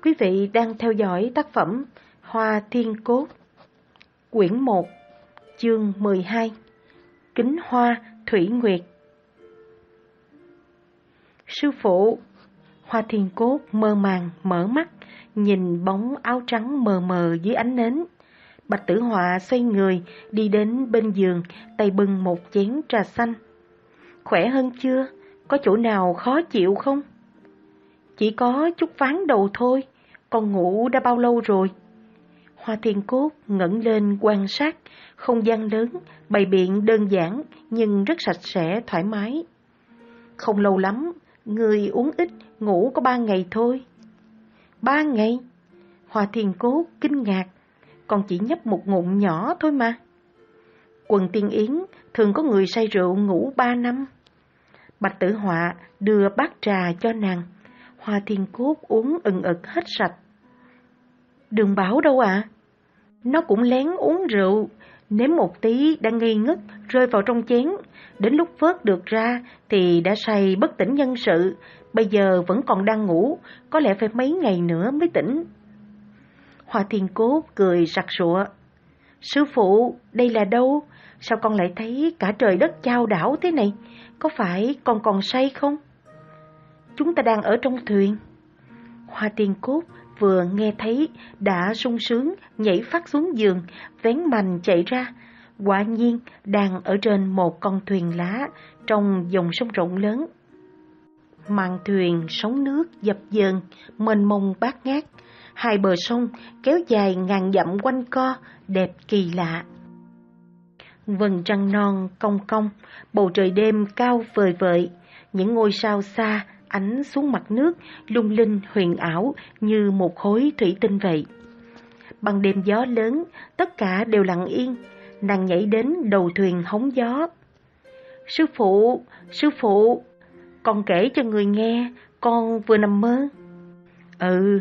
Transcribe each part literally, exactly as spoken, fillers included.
Quý vị đang theo dõi tác phẩm Hoa Thiên Cốt, quyển một, chương mười hai, Kính Hoa Thủy Nguyệt. Sư phụ! Hoa Thiên Cốt mơ màng mở mắt, nhìn bóng áo trắng mờ mờ dưới ánh nến. Bạch Tử Họa xoay người, đi đến bên giường, tay bưng một chén trà xanh. Khỏe hơn chưa? Có chỗ nào khó chịu không? Chỉ có chút ván đầu thôi, con ngủ đã bao lâu rồi? Hoa Thiên Cốt ngẩng lên quan sát, không gian lớn, bày biện đơn giản nhưng rất sạch sẽ thoải mái. Không lâu lắm, người uống ít, ngủ có ba ngày thôi. Ba ngày? Hoa Thiên Cốt kinh ngạc, còn chỉ nhấp một ngụm nhỏ thôi mà. Quần Tiên Yến thường có người say rượu ngủ ba năm. Bạch Tử Họa đưa bát trà cho nàng. Hoa Thiên Cốt uống ừng ực hết sạch. Đường Bảo đâu ạ? À? Nó cũng lén uống rượu, nếm một tí đã ngây ngất rơi vào trong chén. Đến lúc vớt được ra thì đã say bất tỉnh nhân sự. Bây giờ vẫn còn đang ngủ, có lẽ phải mấy ngày nữa mới tỉnh. Hoa Thiên Cốt cười sặc sụa. Sư phụ, đây là đâu? Sao con lại thấy cả trời đất chao đảo thế này? Có phải con còn say không? Chúng ta đang ở trong thuyền. Hoa Thiên Cốt vừa nghe thấy đã sung sướng nhảy phát xuống giường, vén mành chạy ra. Quả nhiên đang ở trên một con thuyền lá trong dòng sông rộng lớn. Màn thuyền sóng nước dập dờn, mênh mông bát ngát. Hai bờ sông kéo dài ngàn dặm quanh co, đẹp kỳ lạ. Vầng trăng non cong cong, bầu trời đêm cao vời vợi, những ngôi sao xa ánh xuống mặt nước, lung linh huyền ảo như một khối thủy tinh vậy. Ban đêm gió lớn, tất cả đều lặng yên. Nàng nhảy đến đầu thuyền hóng gió. Sư phụ, sư phụ, con kể cho người nghe, con vừa nằm mơ. Ừ,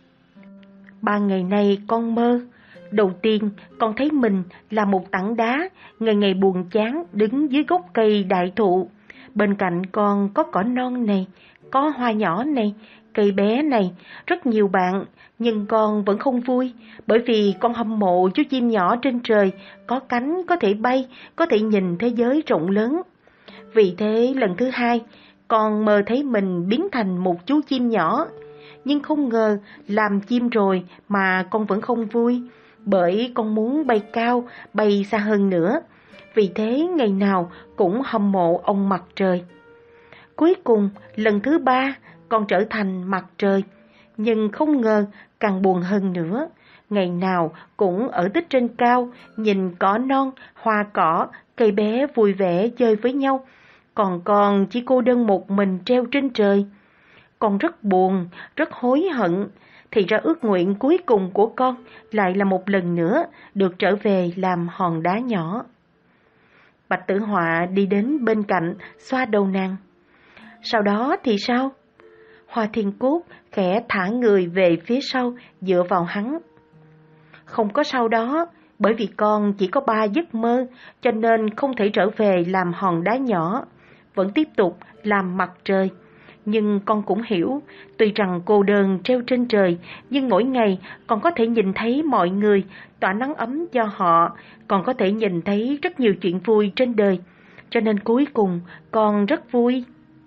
ba ngày nay con mơ. Đầu tiên, con thấy mình là một tảng đá, ngày ngày buồn chán đứng dưới gốc cây đại thụ. Bên cạnh con có cỏ non này, có hoa nhỏ này, cây bé này, rất nhiều bạn, nhưng con vẫn không vui, bởi vì con hâm mộ chú chim nhỏ trên trời, có cánh, có thể bay, có thể nhìn thế giới rộng lớn. Vì thế lần thứ hai, con mơ thấy mình biến thành một chú chim nhỏ, nhưng không ngờ làm chim rồi mà con vẫn không vui, bởi con muốn bay cao, bay xa hơn nữa. Vì thế ngày nào cũng hâm mộ ông mặt trời. Cuối cùng, lần thứ ba, con trở thành mặt trời. Nhưng không ngờ, càng buồn hơn nữa. Ngày nào cũng ở tích trên cao, nhìn cỏ non, hoa cỏ, cây bé vui vẻ chơi với nhau. Còn con chỉ cô đơn một mình treo trên trời. Con rất buồn, rất hối hận. Thì ra ước nguyện cuối cùng của con lại là một lần nữa được trở về làm hòn đá nhỏ. Bạch Tử Họa đi đến bên cạnh, xoa đầu nàng. Sau đó thì sao? Hoa Thiên Cốt khẽ thả người về phía sau, dựa vào hắn. Không có sau đó, bởi vì con chỉ có ba giấc mơ, cho nên không thể trở về làm hòn đá nhỏ, vẫn tiếp tục làm mặt trời. Nhưng con cũng hiểu, tuy rằng cô đơn treo trên trời, nhưng mỗi ngày con có thể nhìn thấy mọi người, tỏa nắng ấm cho họ, còn có thể nhìn thấy rất nhiều chuyện vui trên đời, cho nên cuối cùng con rất vui.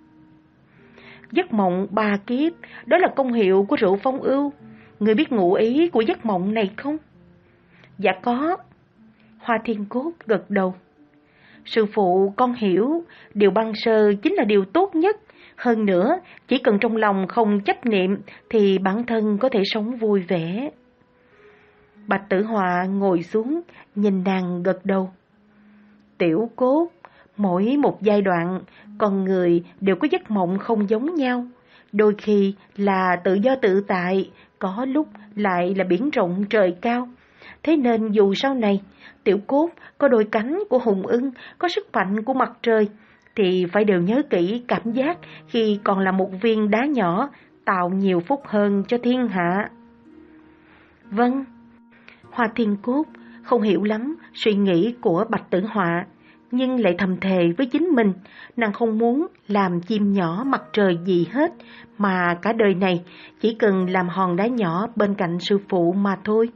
Giấc mộng ba kiếp, đó là công hiệu của rượu phong ưu. Người biết ngụ ý của giấc mộng này không? Dạ có. Hoa Thiên Cốt gật đầu. Sư phụ, con hiểu, điều băng sơ chính là điều tốt nhất. Hơn nữa, chỉ cần trong lòng không chấp niệm thì bản thân có thể sống vui vẻ. Bạch Tử Họa ngồi xuống, nhìn nàng gật đầu. Tiểu Cốt, mỗi một giai đoạn, con người đều có giấc mộng không giống nhau. Đôi khi là tự do tự tại, có lúc lại là biển rộng trời cao. Thế nên dù sau này, Tiểu Cốt có đôi cánh của hùng ưng, có sức mạnh của mặt trời, thì phải đều nhớ kỹ cảm giác khi còn là một viên đá nhỏ, tạo nhiều phúc hơn cho thiên hạ. Vâng. Hoa Thiên Cốt không hiểu lắm suy nghĩ của Bạch Tử Họa, nhưng lại thầm thề với chính mình, nàng không muốn làm chim nhỏ mặt trời gì hết, mà cả đời này chỉ cần làm hòn đá nhỏ bên cạnh sư phụ mà thôi.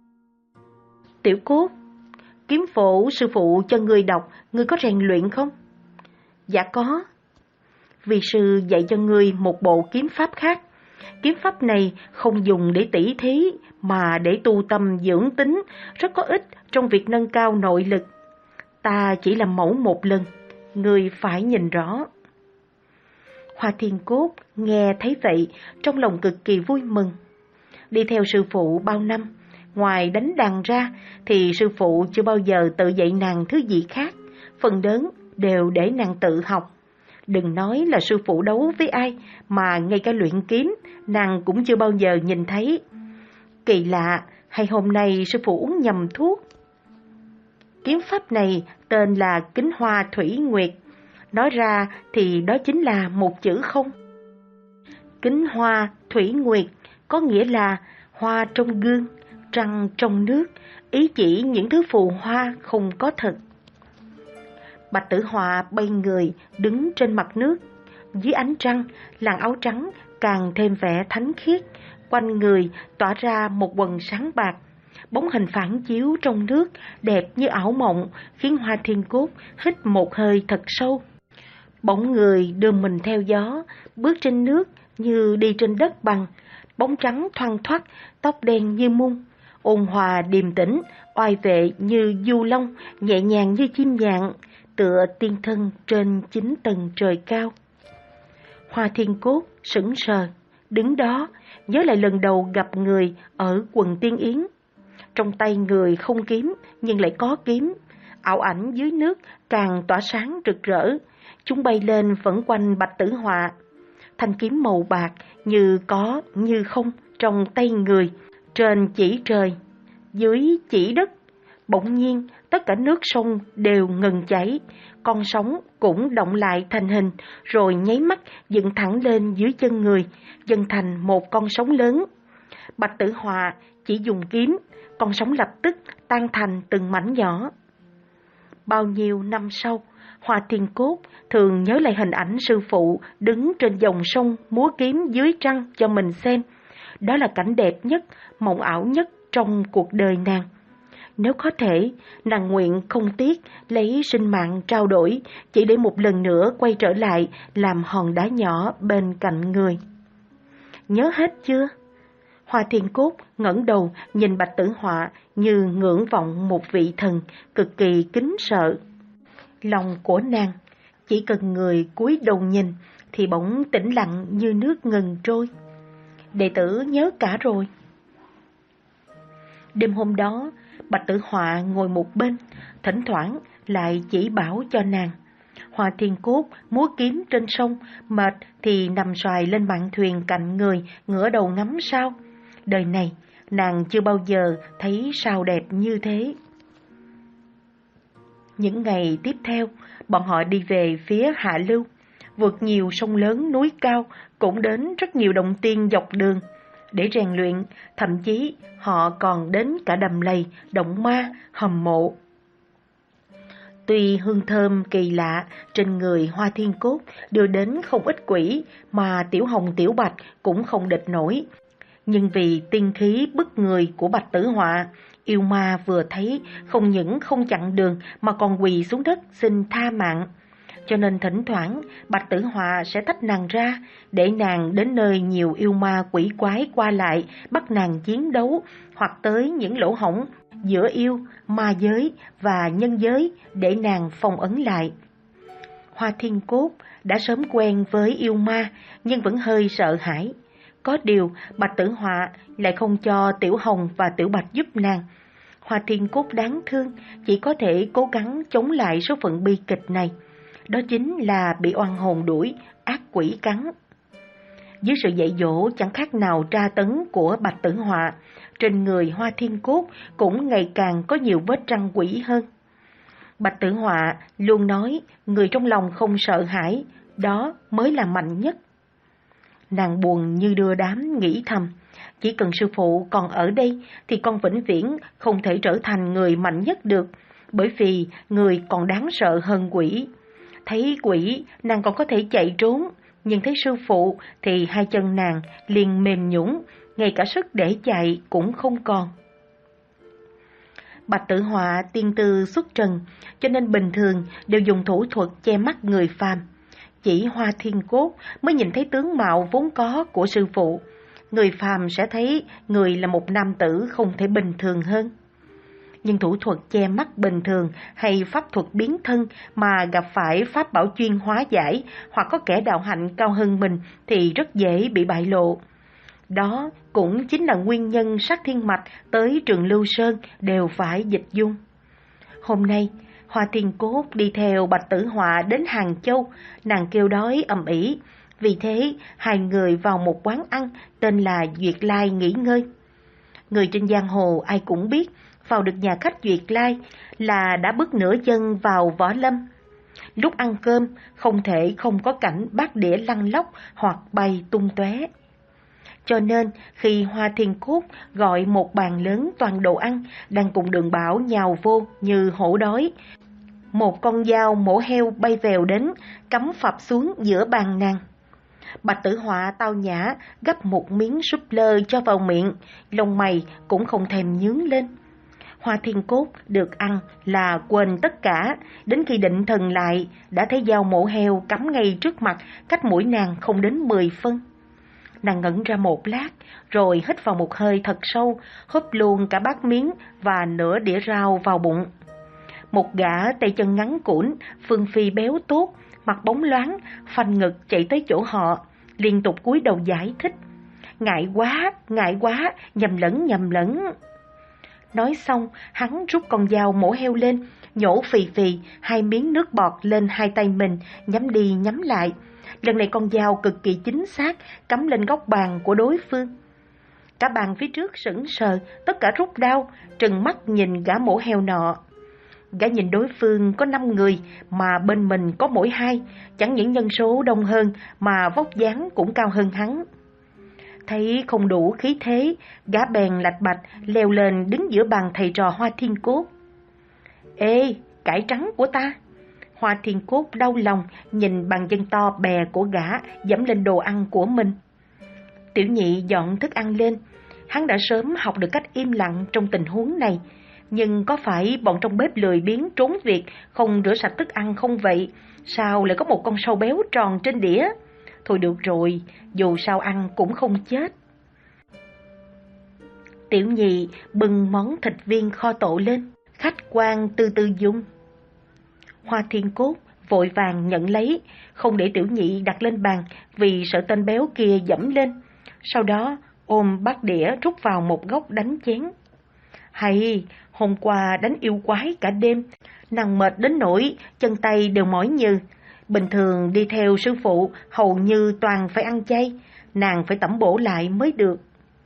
Tiểu Cốt, kiếm phổ sư phụ cho ngươi đọc, ngươi có rèn luyện không? Dạ có. Vì sư dạy cho ngươi một bộ kiếm pháp khác. Kiếm pháp này không dùng để tỉ thí, mà để tu tâm dưỡng tính, rất có ích trong việc nâng cao nội lực. Ta chỉ làm mẫu một lần, ngươi phải nhìn rõ. Hoa Thiên Cốt nghe thấy vậy, trong lòng cực kỳ vui mừng. Đi theo sư phụ bao năm, ngoài đánh đàn ra thì sư phụ chưa bao giờ tự dạy nàng thứ gì khác, phần lớn đều để nàng tự học. Đừng nói là sư phụ đấu với ai, mà ngay cả luyện kiếm nàng cũng chưa bao giờ nhìn thấy. Kỳ lạ, hay hôm nay sư phụ uống nhầm thuốc? Kiếm pháp này tên là Kính Hoa Thủy Nguyệt, nói ra thì đó chính là một chữ không. Kính Hoa Thủy Nguyệt có nghĩa là hoa trong gương, trăng trong nước, ý chỉ những thứ phù hoa không có thật. Bạch Tử Họa bay người đứng trên mặt nước, dưới ánh trăng, làn áo trắng càng thêm vẻ thánh khiết, quanh người tỏa ra một quầng sáng bạc. Bóng hình phản chiếu trong nước đẹp như ảo mộng, khiến Hoa Thiên Cốt hít một hơi thật sâu. Bóng người đưa mình theo gió, bước trên nước như đi trên đất bằng, bóng trắng thoăn thoắt, tóc đen như mung, ôn hòa điềm tĩnh, oai vệ như du long, nhẹ nhàng như chim nhạn, tựa tiên thân trên chín tầng trời cao. Hoa Thiên Cốt sững sờ, đứng đó, nhớ lại lần đầu gặp người ở quần Tiên Yến. Trong tay người không kiếm, nhưng lại có kiếm. Ảo ảnh dưới nước càng tỏa sáng rực rỡ. Chúng bay lên vẩn quanh Bạch Tử Họa. Thanh kiếm màu bạc như có như không trong tay người. Trên chỉ trời, dưới chỉ đất. Bỗng nhiên, tất cả nước sông đều ngừng chảy. Con sóng cũng động lại thành hình, rồi nháy mắt dựng thẳng lên dưới chân người, dần thành một con sóng lớn. Bạch Tử Họa chỉ dùng kiếm, con sóng lập tức tan thành từng mảnh nhỏ. Bao nhiêu năm sau, Hoa Thiên Cốt thường nhớ lại hình ảnh sư phụ đứng trên dòng sông múa kiếm dưới trăng cho mình xem. Đó là cảnh đẹp nhất, mộng ảo nhất trong cuộc đời nàng. Nếu có thể, nàng nguyện không tiếc lấy sinh mạng trao đổi, chỉ để một lần nữa quay trở lại làm hòn đá nhỏ bên cạnh người. Nhớ hết chưa? Hoa Thiên Cốt ngẩng đầu nhìn Bạch Tử Họa như ngưỡng vọng một vị thần, cực kỳ kính sợ. Lòng của nàng, chỉ cần người cúi đầu nhìn thì bỗng tĩnh lặng như nước ngừng trôi. Đệ tử nhớ cả rồi. Đêm hôm đó, Bạch Tử Họa ngồi một bên, thỉnh thoảng lại chỉ bảo cho nàng. Hoa Thiên Cốt múa kiếm trên sông, mệt thì nằm xoài lên mạn thuyền cạnh người, ngửa đầu ngắm sao. Đời này, nàng chưa bao giờ thấy sao đẹp như thế. Những ngày tiếp theo, bọn họ đi về phía hạ lưu, vượt nhiều sông lớn núi cao, cũng đến rất nhiều động tiên dọc đường. Để rèn luyện, thậm chí họ còn đến cả đầm lầy, động ma, hầm mộ. Tuy hương thơm kỳ lạ trên người Hoa Thiên Cốt đưa đến không ít quỷ mà Tiểu Hồng Tiểu Bạch cũng không địch nổi. Nhưng vì tiên khí bức người của Bạch Tử Họa, yêu ma vừa thấy không những không chặn đường mà còn quỳ xuống đất xin tha mạng. Cho nên thỉnh thoảng Bạch Tử Họa sẽ tách nàng ra, để nàng đến nơi nhiều yêu ma quỷ quái qua lại, bắt nàng chiến đấu, hoặc tới những lỗ hổng giữa yêu, ma giới và nhân giới để nàng phong ấn lại. Hoa Thiên Cốt đã sớm quen với yêu ma nhưng vẫn hơi sợ hãi. Có điều Bạch Tử Họa lại không cho Tiểu Hồng và Tiểu Bạch giúp nàng. Hoa Thiên Cốt đáng thương, chỉ có thể cố gắng chống lại số phận bi kịch này. Đó chính là bị oan hồn đuổi, ác quỷ cắn. Dưới sự dạy dỗ chẳng khác nào tra tấn của Bạch Tử Họa, trên người Hoa Thiên Cốt cũng ngày càng có nhiều vết răng quỷ hơn. Bạch Tử Họa luôn nói người trong lòng không sợ hãi, đó mới là mạnh nhất. Nàng buồn như đưa đám nghĩ thầm, chỉ cần sư phụ còn ở đây thì con vĩnh viễn không thể trở thành người mạnh nhất được. bởi vì người còn đáng sợ hơn quỷ. Thấy quỷ, nàng còn có thể chạy trốn, nhưng thấy sư phụ thì hai chân nàng liền mềm nhũn, ngay cả sức để chạy cũng không còn. Bạch Tử Họa tiên tư xuất trần, cho nên bình thường đều dùng thủ thuật che mắt người phàm. Chỉ Hoa Thiên Cốt mới nhìn thấy tướng mạo vốn có của sư phụ. Người phàm sẽ thấy người là một nam tử không thể bình thường hơn. Nhưng thủ thuật che mắt bình thường hay pháp thuật biến thân mà gặp phải pháp bảo chuyên hóa giải hoặc có kẻ đạo hạnh cao hơn mình thì rất dễ bị bại lộ. Đó cũng chính là nguyên nhân Sát Thiên Mạch tới Trường Lưu Sơn đều phải dịch dung. Hôm nay, Hoa Thiên Cốt đi theo Bạch Tử Họa đến Hàng Châu, nàng kêu đói ầm ĩ, vì thế hai người vào một quán ăn tên là Duyệt Lai nghỉ ngơi. Người trên giang hồ ai cũng biết, vào được nhà khách Duyệt Lai là đã bước nửa chân vào võ lâm. Lúc ăn cơm không thể không có cảnh bát đĩa lăn lóc hoặc bay tung tóe. Cho nên khi Hoa Thiên Cốt gọi một bàn lớn toàn đồ ăn đang cùng Đường Bảo nhào vô như hổ đói, một con dao mổ heo bay vèo đến cắm phập xuống giữa bàn nàng. Bạch Tử Họa tao nhã gấp một miếng súp lơ cho vào miệng, lông mày cũng không thèm nhướng lên. Hoa Thiên Cốt được ăn là quên tất cả, đến khi định thần lại đã thấy dao mổ heo cắm ngay trước mặt, cách mũi nàng không đến mười phân. Nàng ngẩn ra một lát, rồi hít vào một hơi thật sâu, húp luôn cả bát miếng và nửa đĩa rau vào bụng. Một gã tay chân ngắn cũn, phương phi béo tốt, mặt bóng loáng, phanh ngực chạy tới chỗ họ, liên tục cúi đầu giải thích. Ngại quá, ngại quá, nhầm lẫn, nhầm lẫn. Nói xong, hắn rút con dao mổ heo lên, nhổ phì phì, hai miếng nước bọt lên hai tay mình, nhắm đi nhắm lại. Lần này con dao cực kỳ chính xác, cắm lên góc bàn của đối phương. Cả bàn phía trước sững sờ, tất cả rút đau, trừng mắt nhìn gã mổ heo nọ. Gã nhìn đối phương có năm người, mà bên mình có mỗi hai, chẳng những nhân số đông hơn mà vóc dáng cũng cao hơn hắn. Thấy không đủ khí thế, gã bèn lạch bạch leo lên đứng giữa bàn thầy trò Hoa Thiên Cốt. Ê, cải trắng của ta! Hoa Thiên Cốt đau lòng nhìn bàn chân to bè của gã dẫm lên đồ ăn của mình. Tiểu Nhị dọn thức ăn lên, hắn đã sớm học được cách im lặng trong tình huống này. Nhưng có phải bọn trong bếp lười biếng trốn việc, không rửa sạch thức ăn không vậy? Sao lại có một con sâu béo tròn trên đĩa? Thôi được rồi, dù sao ăn cũng không chết. Tiểu Nhị bưng món thịt viên kho tộ lên, khách quan từ từ dùng. Hoa Thiên Cốt vội vàng nhận lấy, không để Tiểu Nhị đặt lên bàn vì sợ tên béo kia dẫm lên. Sau đó ôm bát đĩa rút vào một góc đánh chén. Hay, hôm qua đánh yêu quái cả đêm, nàng mệt đến nỗi chân tay đều mỏi nhừ. Bình thường đi theo sư phụ hầu như toàn phải ăn chay, nàng phải tẩm bổ lại mới được.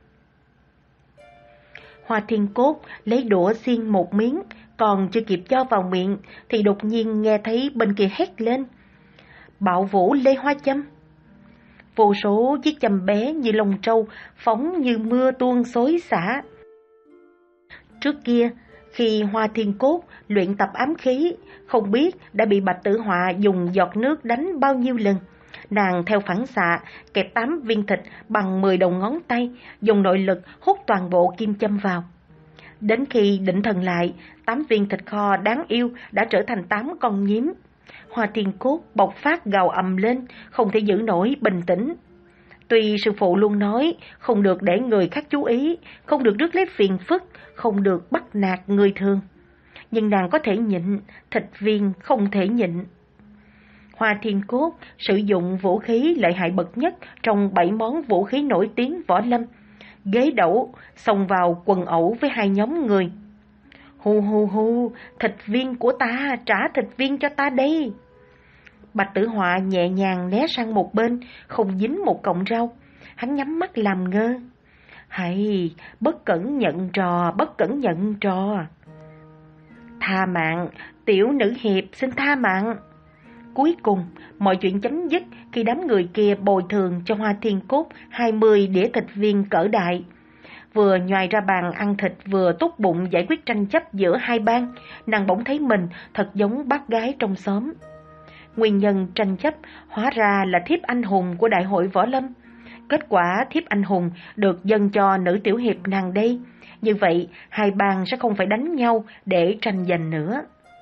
Hoa Thiên Cốt lấy đũa xiên một miếng, còn chưa kịp cho vào miệng thì đột nhiên nghe thấy bên kia hét lên. Bạo vũ Lê Hoa Châm! Vô số chiếc châm bé như lông trâu phóng như mưa tuôn xối xả. Trước kia, khi Hoa Thiên Cốt luyện tập ám khí, không biết đã bị Bạch Tử Họa dùng giọt nước đánh bao nhiêu lần. Nàng theo phản xạ kẹp tám viên thịt bằng mười đầu ngón tay, dùng nội lực hút toàn bộ kim châm vào. Đến khi định thần lại, tám viên thịt kho đáng yêu đã trở thành tám con nhím. Hoa Thiên Cốt bộc phát gào ầm lên, không thể giữ nổi bình tĩnh. Tuy sư phụ luôn nói không được để người khác chú ý, không được rước lấy phiền phức, không được bắt nạt người thường, nhưng nàng có thể nhịn, thịt viên không thể nhịn. Hoa Thiên Cốt sử dụng vũ khí lợi hại bậc nhất trong bảy món vũ khí nổi tiếng võ lâm, ghế đẩu, xông vào quần ẩu với hai nhóm người. Hu hu hu, thịt viên của ta, trả thịt viên cho ta đây. Bạch Tử Họa nhẹ nhàng né sang một bên, không dính một cọng rau. Hắn nhắm mắt làm ngơ. Hay, bất cẩn nhận trò, bất cẩn nhận trò. Tha mạng, tiểu nữ hiệp xin tha mạng. Cuối cùng, mọi chuyện chấm dứt khi đám người kia bồi thường cho Hoa Thiên Cốt hai mươi đĩa thịt viên cỡ đại. vừa nhoài ra bàn ăn thịt vừa tốt bụng giải quyết tranh chấp giữa hai bang, nàng bỗng thấy mình thật giống bác gái trong xóm. Nguyên nhân tranh chấp hóa ra là thiếp anh hùng của đại hội võ lâm. Kết quả thiếp anh hùng được dâng cho nữ tiểu hiệp nàng đây. Như vậy, hai bang sẽ không phải đánh nhau để tranh giành nữa.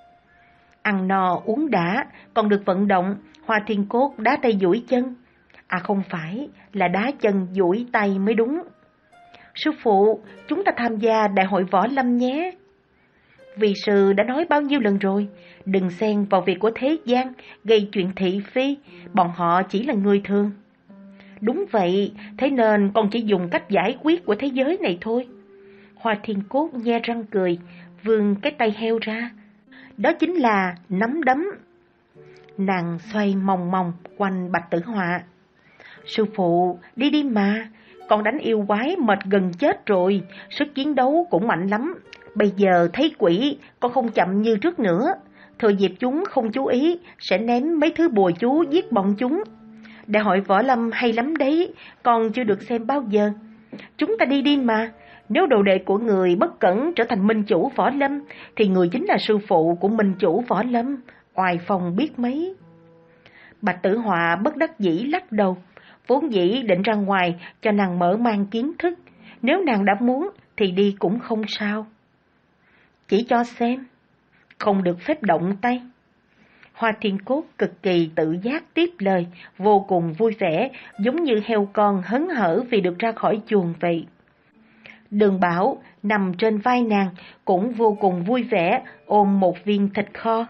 Ăn no uống đã, còn được vận động, Hoa Thiên Cốt đá tay duỗi chân. À không phải, là đá chân duỗi tay mới đúng. Sư phụ, chúng ta tham gia đại hội võ lâm nhé. Vì sư đã nói bao nhiêu lần rồi, đừng xen vào việc của thế gian, gây chuyện thị phi, bọn họ chỉ là người thường. Đúng vậy, thế nên con chỉ dùng cách giải quyết của thế giới này thôi. Hoa Thiên Cốt nhe răng cười, vươn cái tay heo ra. Đó chính là nắm đấm. Nàng xoay mòng mòng quanh Bạch Tử Họa. Sư phụ, đi đi mà, con đánh yêu quái mệt gần chết rồi, sức chiến đấu cũng mạnh lắm. Bây giờ thấy quỷ, con không chậm như trước nữa. Thừa dịp chúng không chú ý, sẽ ném mấy thứ bùa chú giết bọn chúng. Đại hội võ lâm hay lắm đấy, con chưa được xem bao giờ. Chúng ta đi đi mà, nếu đồ đệ của người bất cẩn trở thành minh chủ võ lâm, thì người chính là sư phụ của minh chủ võ lâm, oai phong biết mấy. Bạch Tử Họa bất đắc dĩ lắc đầu, vốn dĩ định ra ngoài cho nàng mở mang kiến thức, nếu nàng đã muốn thì đi cũng không sao. Chỉ cho xem, không được phép động tay. Hoa Thiên Cốt cực kỳ tự giác tiếp lời, vô cùng vui vẻ, giống như heo con hớn hở vì được ra khỏi chuồng vậy. Đường Bảo nằm trên vai nàng cũng vô cùng vui vẻ, ôm một viên thịt kho.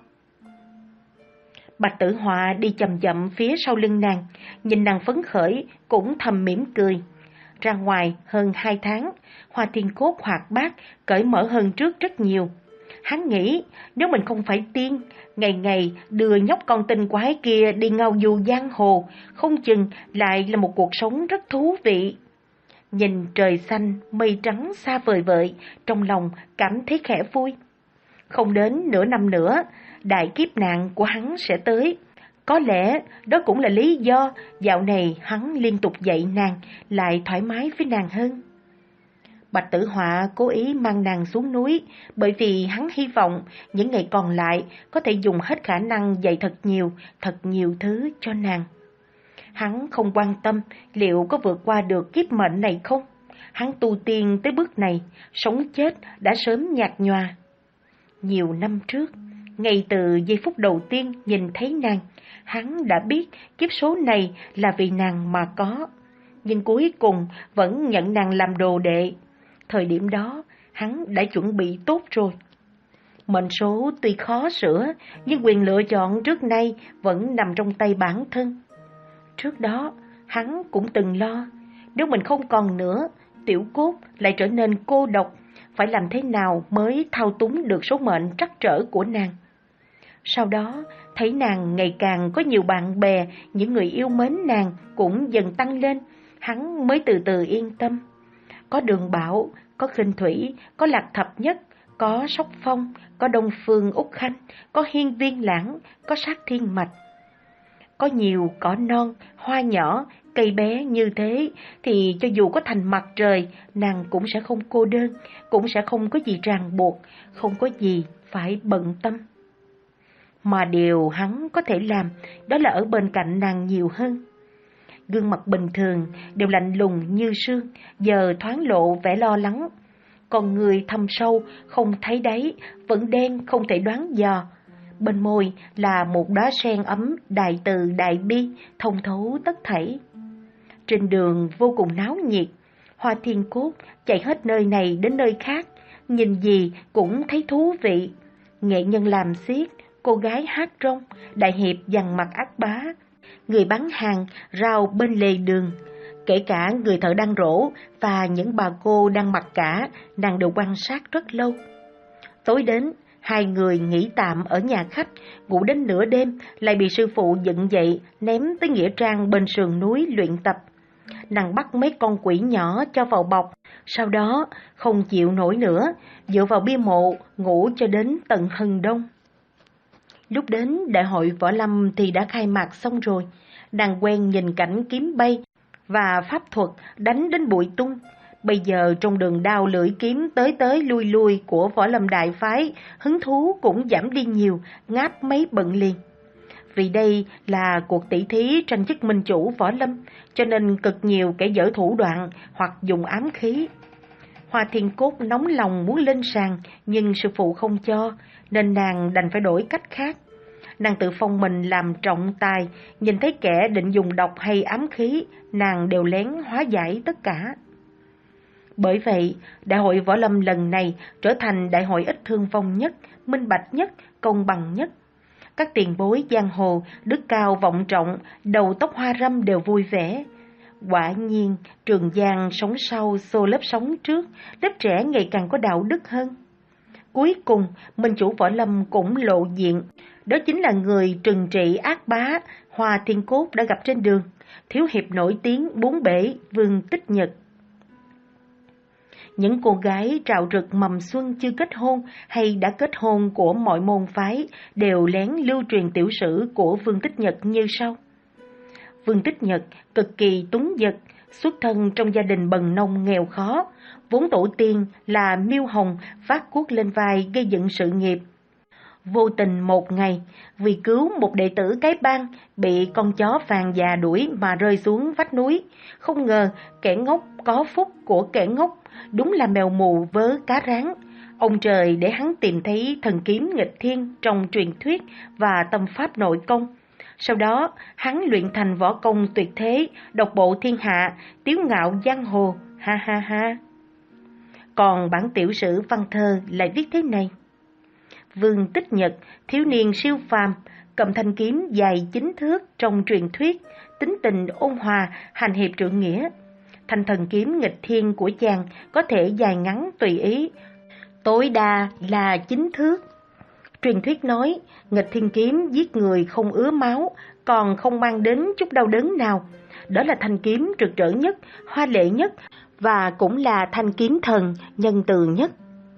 Bạch Tử Họa đi chậm chậm phía sau lưng nàng, nhìn nàng phấn khởi, cũng thầm mỉm cười. Ra ngoài hơn hai tháng, Hoa Thiên Cốt hoạt bát, cởi mở hơn trước rất nhiều. Hắn nghĩ nếu mình không phải tiên, ngày ngày đưa nhóc con tinh quái kia đi ngao du giang hồ, không chừng lại là một cuộc sống rất thú vị. Nhìn trời xanh, mây trắng xa vời vợi, trong lòng cảm thấy khẽ vui. Không đến nửa năm nữa, đại kiếp nạn của hắn sẽ tới. Có lẽ đó cũng là lý do dạo này hắn liên tục dạy nàng, lại thoải mái với nàng hơn. Bạch Tử Họa cố ý mang nàng xuống núi, bởi vì hắn hy vọng những ngày còn lại có thể dùng hết khả năng dạy thật nhiều, thật nhiều thứ cho nàng. Hắn không quan tâm liệu có vượt qua được kiếp mệnh này không. Hắn tu tiên tới bước này, sống chết đã sớm nhạt nhòa. Nhiều năm trước, ngay từ giây phút đầu tiên nhìn thấy nàng, hắn đã biết kiếp số này là vì nàng mà có. Nhưng cuối cùng vẫn nhận nàng làm đồ đệ. Thời điểm đó, hắn đã chuẩn bị tốt rồi. Mệnh số tuy khó sửa, nhưng quyền lựa chọn trước nay vẫn nằm trong tay bản thân. Trước đó, hắn cũng từng lo, nếu mình không còn nữa, Tiểu Cốt lại trở nên cô độc, phải làm thế nào mới thao túng được số mệnh trắc trở của nàng. Sau đó, thấy nàng ngày càng có nhiều bạn bè, những người yêu mến nàng cũng dần tăng lên, hắn mới từ từ yên tâm. Có Đường Bảo, có Khinh Thủy, có Lạc Thập Nhất, có Sóc Phong, có Đông Phương Úc Khanh, có Hiên Viên Lãng, có Sát Thiên Mạch. Có nhiều cỏ non, hoa nhỏ, cây bé như thế thì cho dù có thành mặt trời, nàng cũng sẽ không cô đơn, cũng sẽ không có gì ràng buộc, không có gì phải bận tâm. Mà điều hắn có thể làm đó là ở bên cạnh nàng nhiều hơn. Gương mặt bình thường đều lạnh lùng như sương, giờ thoáng lộ vẻ lo lắng. Còn người thâm sâu không thấy đáy, vẫn đen không thể đoán dò. Bên môi là một đóa sen ấm đại từ đại bi, thông thấu tất thảy. Trên đường vô cùng náo nhiệt, Hoa Thiên Cốt chạy hết nơi này đến nơi khác, nhìn gì cũng thấy thú vị. Nghệ nhân làm xiết, cô gái hát rong, đại hiệp dằn mặt ác bá, người bán hàng rau bên lề đường, kể cả người thợ đan rổ và những bà cô đang mặc cả, nàng đều quan sát rất lâu. Tối đến, hai người nghỉ tạm ở nhà khách, ngủ đến nửa đêm lại bị sư phụ dựng dậy ném tới nghĩa trang bên sườn núi luyện tập. Nàng bắt mấy con quỷ nhỏ cho vào bọc, sau đó không chịu nổi nữa, dựa vào bia mộ ngủ cho đến tận hừng đông. Lúc đến đại hội võ lâm thì đã khai mạc xong rồi, nàng quen nhìn cảnh kiếm bay và pháp thuật đánh đến bụi tung. Bây giờ trong đường đao lưỡi kiếm tới tới lui lui của Võ Lâm đại phái, hứng thú cũng giảm đi nhiều, ngáp mấy bận liền. Vì đây là cuộc tỷ thí tranh chức minh chủ Võ Lâm, cho nên cực nhiều kẻ dở thủ đoạn hoặc dùng ám khí. Hoa Thiên Cốt nóng lòng muốn lên sàn, nhưng sư phụ không cho, nên nàng đành phải đổi cách khác. Nàng tự phong mình làm trọng tài, nhìn thấy kẻ định dùng độc hay ám khí, nàng đều lén hóa giải tất cả. Bởi vậy, Đại hội Võ Lâm lần này trở thành đại hội ít thương vong nhất, minh bạch nhất, công bằng nhất. Các tiền bối giang hồ, đức cao vọng trọng, đầu tóc hoa râm đều vui vẻ. Quả nhiên, Trường Giang sống sau xô lớp sống trước, lớp trẻ ngày càng có đạo đức hơn. Cuối cùng, minh chủ Võ Lâm cũng lộ diện. Đó chính là người trừng trị ác bá, Hoa Thiên Cốt đã gặp trên đường, thiếu hiệp nổi tiếng bốn bể Vương Tích Nhật. Những cô gái trạo rực mầm xuân chưa kết hôn hay đã kết hôn của mọi môn phái đều lén lưu truyền tiểu sử của Vương Tích Nhật như sau. Vương Tích Nhật cực kỳ túng giật, xuất thân trong gia đình bần nông nghèo khó, vốn tổ tiên là Miêu Hồng vác cuốc lên vai gây dựng sự nghiệp. Vô tình một ngày, vì cứu một đệ tử cái bang, bị con chó vàng già đuổi mà rơi xuống vách núi. Không ngờ, kẻ ngốc có phúc của kẻ ngốc, đúng là mèo mù vớ cá rán. Ông trời để hắn tìm thấy thần kiếm nghịch thiên trong truyền thuyết và tâm pháp nội công. Sau đó, hắn luyện thành võ công tuyệt thế, độc bộ thiên hạ, tiếu ngạo giang hồ, ha ha ha. Còn bản tiểu sử văn thơ lại viết thế này. Vương Tích Nhật, thiếu niên siêu phàm, cầm thanh kiếm dài chín thước trong truyền thuyết, tính tình ôn hòa, hành hiệp trượng nghĩa. Thanh thần kiếm nghịch thiên của chàng có thể dài ngắn tùy ý, tối đa là chín thước. Truyền thuyết nói, nghịch thiên kiếm giết người không ứa máu, còn không mang đến chút đau đớn nào. Đó là thanh kiếm rực rỡ nhất, hoa lệ nhất, và cũng là thanh kiếm thần nhân từ nhất.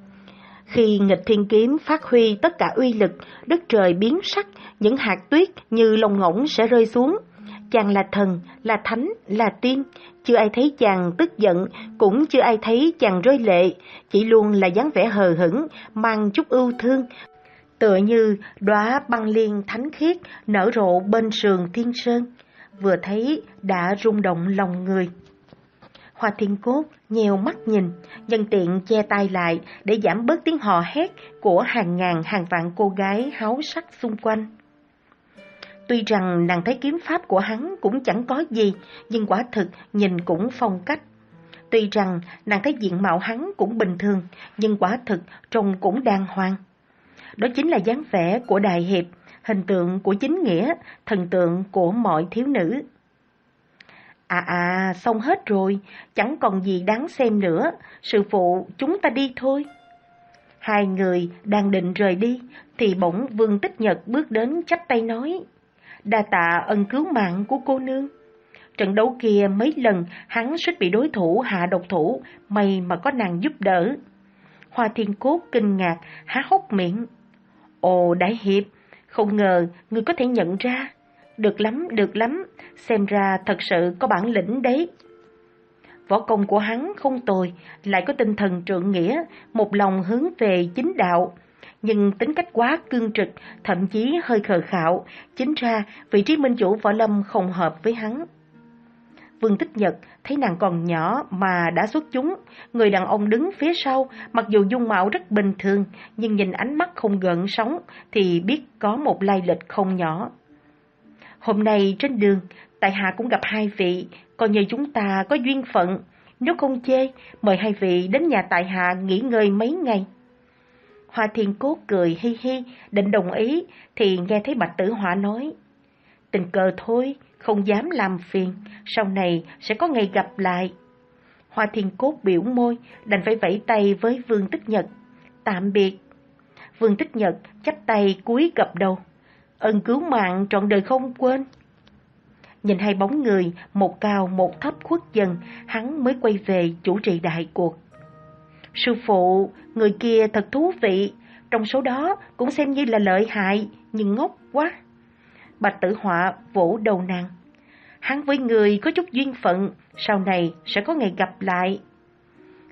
Khi nghịch thiên kiếm phát huy tất cả uy lực, đất trời biến sắc, những hạt tuyết như lông ngỗng sẽ rơi xuống. Chàng là thần, là thánh, là tiên, chưa ai thấy chàng tức giận, cũng chưa ai thấy chàng rơi lệ, chỉ luôn là dáng vẻ hờ hững, mang chút ưu thương, tựa như đóa băng liên thánh khiết nở rộ bên sườn thiên sơn, vừa thấy đã rung động lòng người. Hoa Thiên Cốt nheo mắt nhìn, nhân tiện che tay lại để giảm bớt tiếng hò hét của hàng ngàn hàng vạn cô gái háo sắc xung quanh. Tuy rằng nàng thấy kiếm pháp của hắn cũng chẳng có gì, nhưng quả thực nhìn cũng phong cách. Tuy rằng nàng thấy diện mạo hắn cũng bình thường, nhưng quả thực trông cũng đàng hoàng. Đó chính là dáng vẻ của đại hiệp, hình tượng của chính nghĩa, thần tượng của mọi thiếu nữ. À à, xong hết rồi, chẳng còn gì đáng xem nữa, sư phụ, chúng ta đi thôi. Hai người đang định rời đi, thì bỗng Vương Tích Nhật bước đến chắp tay nói, đa tạ ân cứu mạng của cô nương. Trận đấu kia mấy lần hắn suýt bị đối thủ hạ độc thủ, may mà có nàng giúp đỡ. Hoa Thiên Cốt kinh ngạc, há hốc miệng. Ồ đại hiệp, không ngờ ngươi có thể nhận ra. Được lắm, được lắm, xem ra thật sự có bản lĩnh đấy. Võ công của hắn không tồi, lại có tinh thần trượng nghĩa, một lòng hướng về chính đạo. Nhưng tính cách quá cương trực, thậm chí hơi khờ khạo, chính ra vị trí minh chủ Võ Lâm không hợp với hắn. Vương Tích Nhật thấy nàng còn nhỏ mà đã xuất chúng, người đàn ông đứng phía sau, mặc dù dung mạo rất bình thường, nhưng nhìn ánh mắt không gợn sóng thì biết có một lai lịch không nhỏ. Hôm nay trên đường, tại hạ cũng gặp hai vị, coi như chúng ta có duyên phận, nếu không chê, mời hai vị đến nhà tại hạ nghỉ ngơi mấy ngày. Hoa Thiên Cốt cười hi hi, định đồng ý, thì nghe thấy Bạch Tử Họa nói, tình cờ thôi, không dám làm phiền, sau này sẽ có ngày gặp lại. Hoa Thiên Cốt biểu môi, đành phải vẫy tay với Vương Tích Nhật, tạm biệt. Vương Tích Nhật chắp tay cúi gập đầu, ân cứu mạng trọn đời không quên. Nhìn hai bóng người, một cao một thấp khuất dần, hắn mới quay về chủ trì đại cuộc. Sư phụ, người kia thật thú vị, trong số đó cũng xem như là lợi hại, nhưng ngốc quá. Bạch Tử Họa vỗ đầu nàng. Hắn với người có chút duyên phận, sau này sẽ có ngày gặp lại.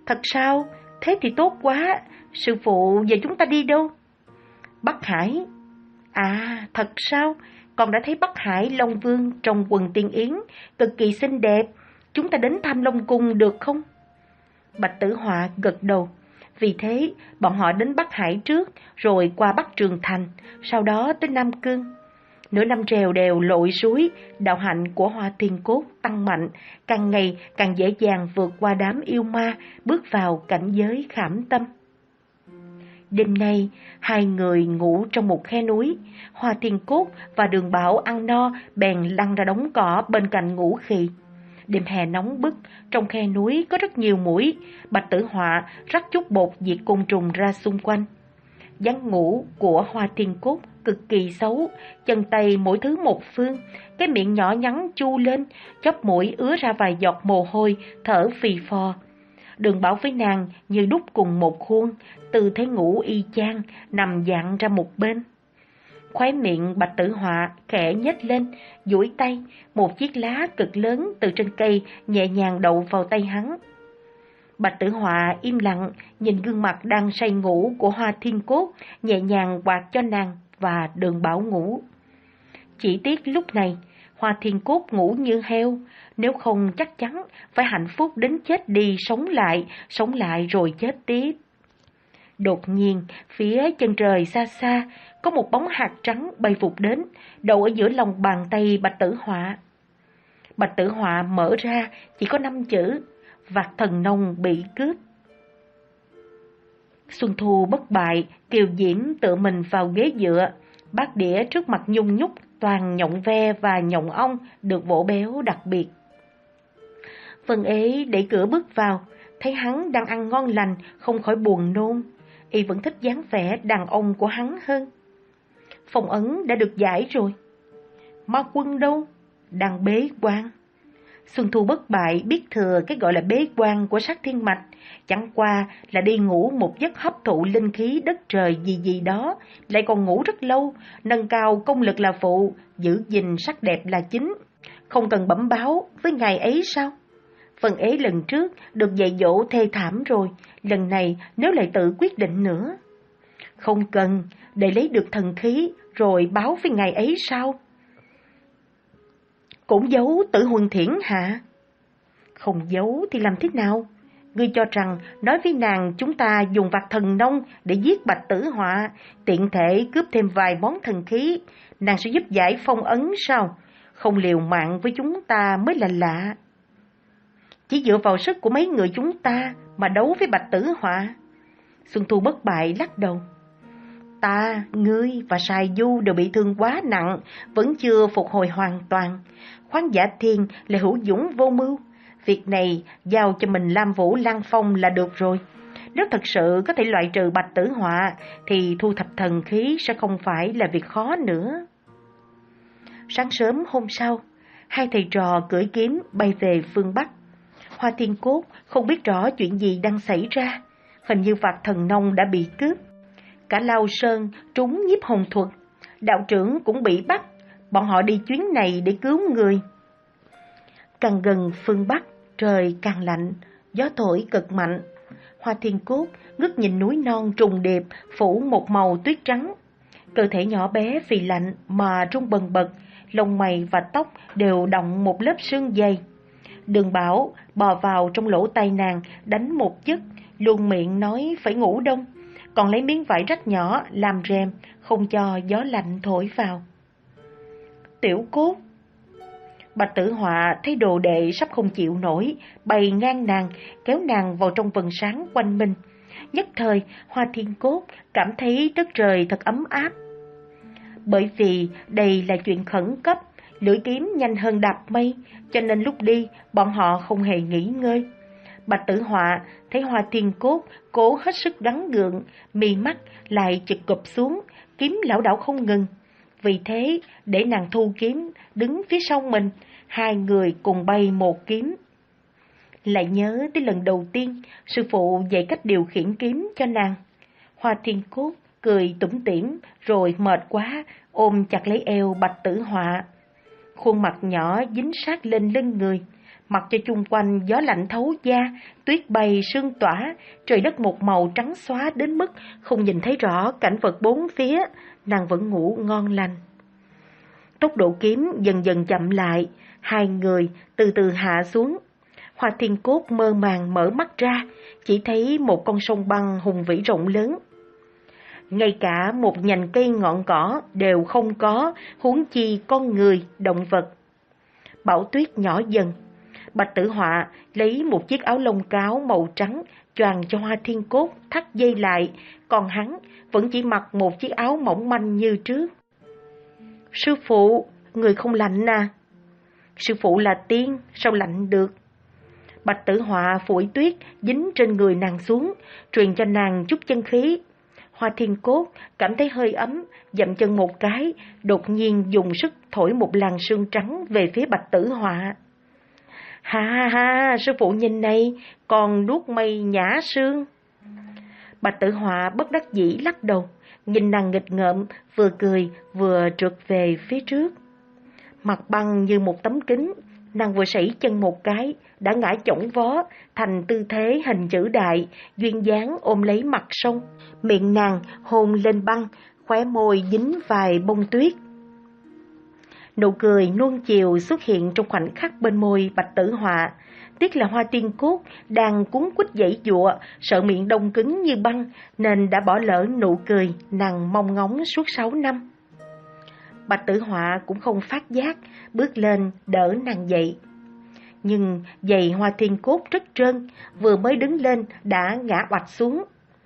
Thật sao? Thế thì tốt quá. Sư phụ, giờ chúng ta đi đâu? Bắc Hải. À, thật sao? Con đã thấy Bắc Hải Long Vương trong quần tiên yến, cực kỳ xinh đẹp. Chúng ta đến thăm Long Cung được không? Bạch Tử Họa gật đầu. Vì thế, bọn họ đến Bắc Hải trước, rồi qua Bắc Trường Thành, sau đó tới Nam Cương. Nửa năm trèo đèo lội suối, đạo hạnh của Hoa Thiên Cốt tăng mạnh, càng ngày càng dễ dàng vượt qua đám yêu ma, bước vào cảnh giới khảm tâm. Đêm nay, hai người ngủ trong một khe núi. Hoa Thiên Cốt và Đường Bảo ăn no, bèn lăn ra đống cỏ bên cạnh ngủ khì. Đêm hè nóng bức, trong khe núi có rất nhiều muỗi. Bạch Tử Họa rắc chút bột diệt côn trùng ra xung quanh. Dáng ngủ của Hoa Thiên Cốt cực kỳ xấu, chân tay mỗi thứ một phương, cái miệng nhỏ nhắn chu lên, chóp mũi ứa ra vài giọt mồ hôi, thở phì phò. Đường Bảo với nàng như đúc cùng một khuôn, tư thế ngủ y chang, nằm dạn ra một bên. Khóe miệng Bạch Tử Họa khẽ nhếch lên, duỗi tay, một chiếc lá cực lớn từ trên cây nhẹ nhàng đậu vào tay hắn. Bạch Tử Họa im lặng, nhìn gương mặt đang say ngủ của Hoa Thiên Cốt, nhẹ nhàng quạt cho nàng và Đường Bảo ngủ. Chỉ tiếc lúc này, Hoa Thiên Cốt ngủ như heo, nếu không chắc chắn phải hạnh phúc đến chết đi sống lại, sống lại rồi chết tiếp. Đột nhiên, phía chân trời xa xa, có một bóng hạt trắng bay vụt đến, đậu ở giữa lòng bàn tay Bạch Tử Họa. Bạch Tử Họa mở ra, chỉ có năm chữ: Vạc Thần Nông bị cướp. Xuân Thu bất bại, kiều diễm tự mình vào ghế dựa, bát đĩa trước mặt nhung nhúc, toàn nhộng ve và nhộng ong được vỗ béo đặc biệt. Vân Ế đẩy cửa bước vào, thấy hắn đang ăn ngon lành, không khỏi buồn nôn. Y vẫn thích dáng vẻ đàn ông của hắn hơn. Phong ấn đã được giải rồi. Ma Quân đâu? Đang bế quan. Xuân Thu bất bại biết thừa cái gọi là bế quan của Sát Thiên Mạch, chẳng qua là đi ngủ một giấc hấp thụ linh khí đất trời gì gì đó, lại còn ngủ rất lâu, nâng cao công lực là phụ, giữ gìn sắc đẹp là chính. Không cần bẩm báo với ngài ấy sao? Phần ấy lần trước được dạy dỗ thê thảm rồi, lần này nếu lại tự quyết định nữa. Không cần, để lấy được thần khí rồi báo với ngài ấy sao? Cũng giấu Tử Huân Thiển hả? Không giấu thì làm thế nào? Ngươi cho rằng nói với nàng chúng ta dùng Vạc Thần Nông để giết Bạch Tử Họa, tiện thể cướp thêm vài món thần khí, nàng sẽ giúp giải phong ấn sao? Không liều mạng với chúng ta mới là lạ. Chỉ dựa vào sức của mấy người chúng ta mà đấu với Bạch Tử Họa. Xuân Thu bất bại lắc đầu. Ta, ngươi và Sài Du đều bị thương quá nặng, vẫn chưa phục hồi hoàn toàn. Khoáng Giả Thiên là hữu dũng vô mưu. Việc này giao cho mình Lam Vũ Lăng Phong là được rồi. Nếu thật sự có thể loại trừ Bạch Tử Họa, thì thu thập thần khí sẽ không phải là việc khó nữa. Sáng sớm hôm sau, hai thầy trò cưỡi kiếm bay về phương Bắc. Hoa Thiên Cốt không biết rõ chuyện gì đang xảy ra. Hình như Vạc Thần Nông đã bị cướp. Cả Lao Sơn trúng nhiếp hồn thuật. Đạo trưởng cũng bị bắt. Bọn họ đi chuyến này để cứu người. Càng gần phương Bắc, trời càng lạnh, gió thổi cực mạnh. Hoa Thiên Cốt ngước nhìn núi non trùng điệp, phủ một màu tuyết trắng. Cơ thể nhỏ bé vì lạnh mà run bần bật, lông mày và tóc đều đọng một lớp sương dày. Đường Bảo bò vào trong lỗ tai nàng, đánh một giấc, luôn miệng nói phải ngủ đông, còn lấy miếng vải rách nhỏ làm rèm, không cho gió lạnh thổi vào. Tiểu Cốt. Bạch Tử Họa thấy đồ đệ sắp không chịu nổi, bày ngang nàng, kéo nàng vào trong vầng sáng quanh mình. Nhất thời, Hoa Thiên Cốt cảm thấy đất trời thật ấm áp. Bởi vì đây là chuyện khẩn cấp, lưỡi kiếm nhanh hơn đạp mây, cho nên lúc đi, bọn họ không hề nghỉ ngơi. Bạch Tử Họa thấy Hoa Thiên Cốt cố hết sức gắng gượng, mí mắt lại chực cụp xuống, kiếm lảo đảo không ngừng. Vì thế, để nàng thu kiếm, đứng phía sau mình, hai người cùng bay một kiếm. Lại nhớ tới lần đầu tiên, sư phụ dạy cách điều khiển kiếm cho nàng. Hoa Thiên Cốt cười tủm tỉm, rồi mệt quá, ôm chặt lấy eo Bạch Tử Họa. Khuôn mặt nhỏ dính sát lên lưng người, Mặc cho chung quanh gió lạnh thấu da, tuyết bay sương tỏa, trời đất một màu trắng xóa đến mức không nhìn thấy rõ cảnh vật bốn phía, nàng vẫn ngủ ngon lành. Tốc độ kiếm dần dần chậm lại, hai người từ từ hạ xuống. Hoa Thiên Cốt mơ màng mở mắt ra, chỉ thấy một con sông băng hùng vĩ rộng lớn. Ngay cả một nhành cây ngọn cỏ đều không có, huống chi con người, động vật. Bão tuyết nhỏ dần. Bạch Tử Họa lấy một chiếc áo lông cáo màu trắng choàng cho Hoa Thiên Cốt thắt dây lại, còn hắn vẫn chỉ mặc một chiếc áo mỏng manh như trước. Sư phụ, người không lạnh à? Sư phụ là tiên, sao lạnh được? Bạch Tử Họa phủi tuyết dính trên người nàng xuống, truyền cho nàng chút chân khí. Hoa Thiên Cốt cảm thấy hơi ấm, dậm chân một cái, đột nhiên dùng sức thổi một làn sương trắng về phía Bạch Tử Họa. Ha ha ha, sư phụ nhìn này, còn nuốt mây nhả sương. Bạch Tử Họa bất đắc dĩ lắc đầu, nhìn nàng nghịch ngợm, vừa cười vừa trượt về phía trước. Mặt băng như một tấm kính, nàng vừa sẩy chân một cái, đã ngã chổng vó, thành tư thế hình chữ đại, duyên dáng ôm lấy mặt sông. Miệng nàng hôn lên băng, khóe môi dính vài bông tuyết. Nụ cười nuông chiều xuất hiện trong khoảnh khắc bên môi Bạch Tử Họa. Tiếc là Hoa Thiên Cốt đang cuống quýt giãy giụa, sợ miệng đông cứng như băng, nên đã bỏ lỡ nụ cười nàng mong ngóng suốt sáu năm. Bạch Tử Họa cũng không phát giác, bước lên đỡ nàng dậy. Nhưng giày Hoa Thiên Cốt rất trơn, vừa mới đứng lên đã ngã oạch xuống.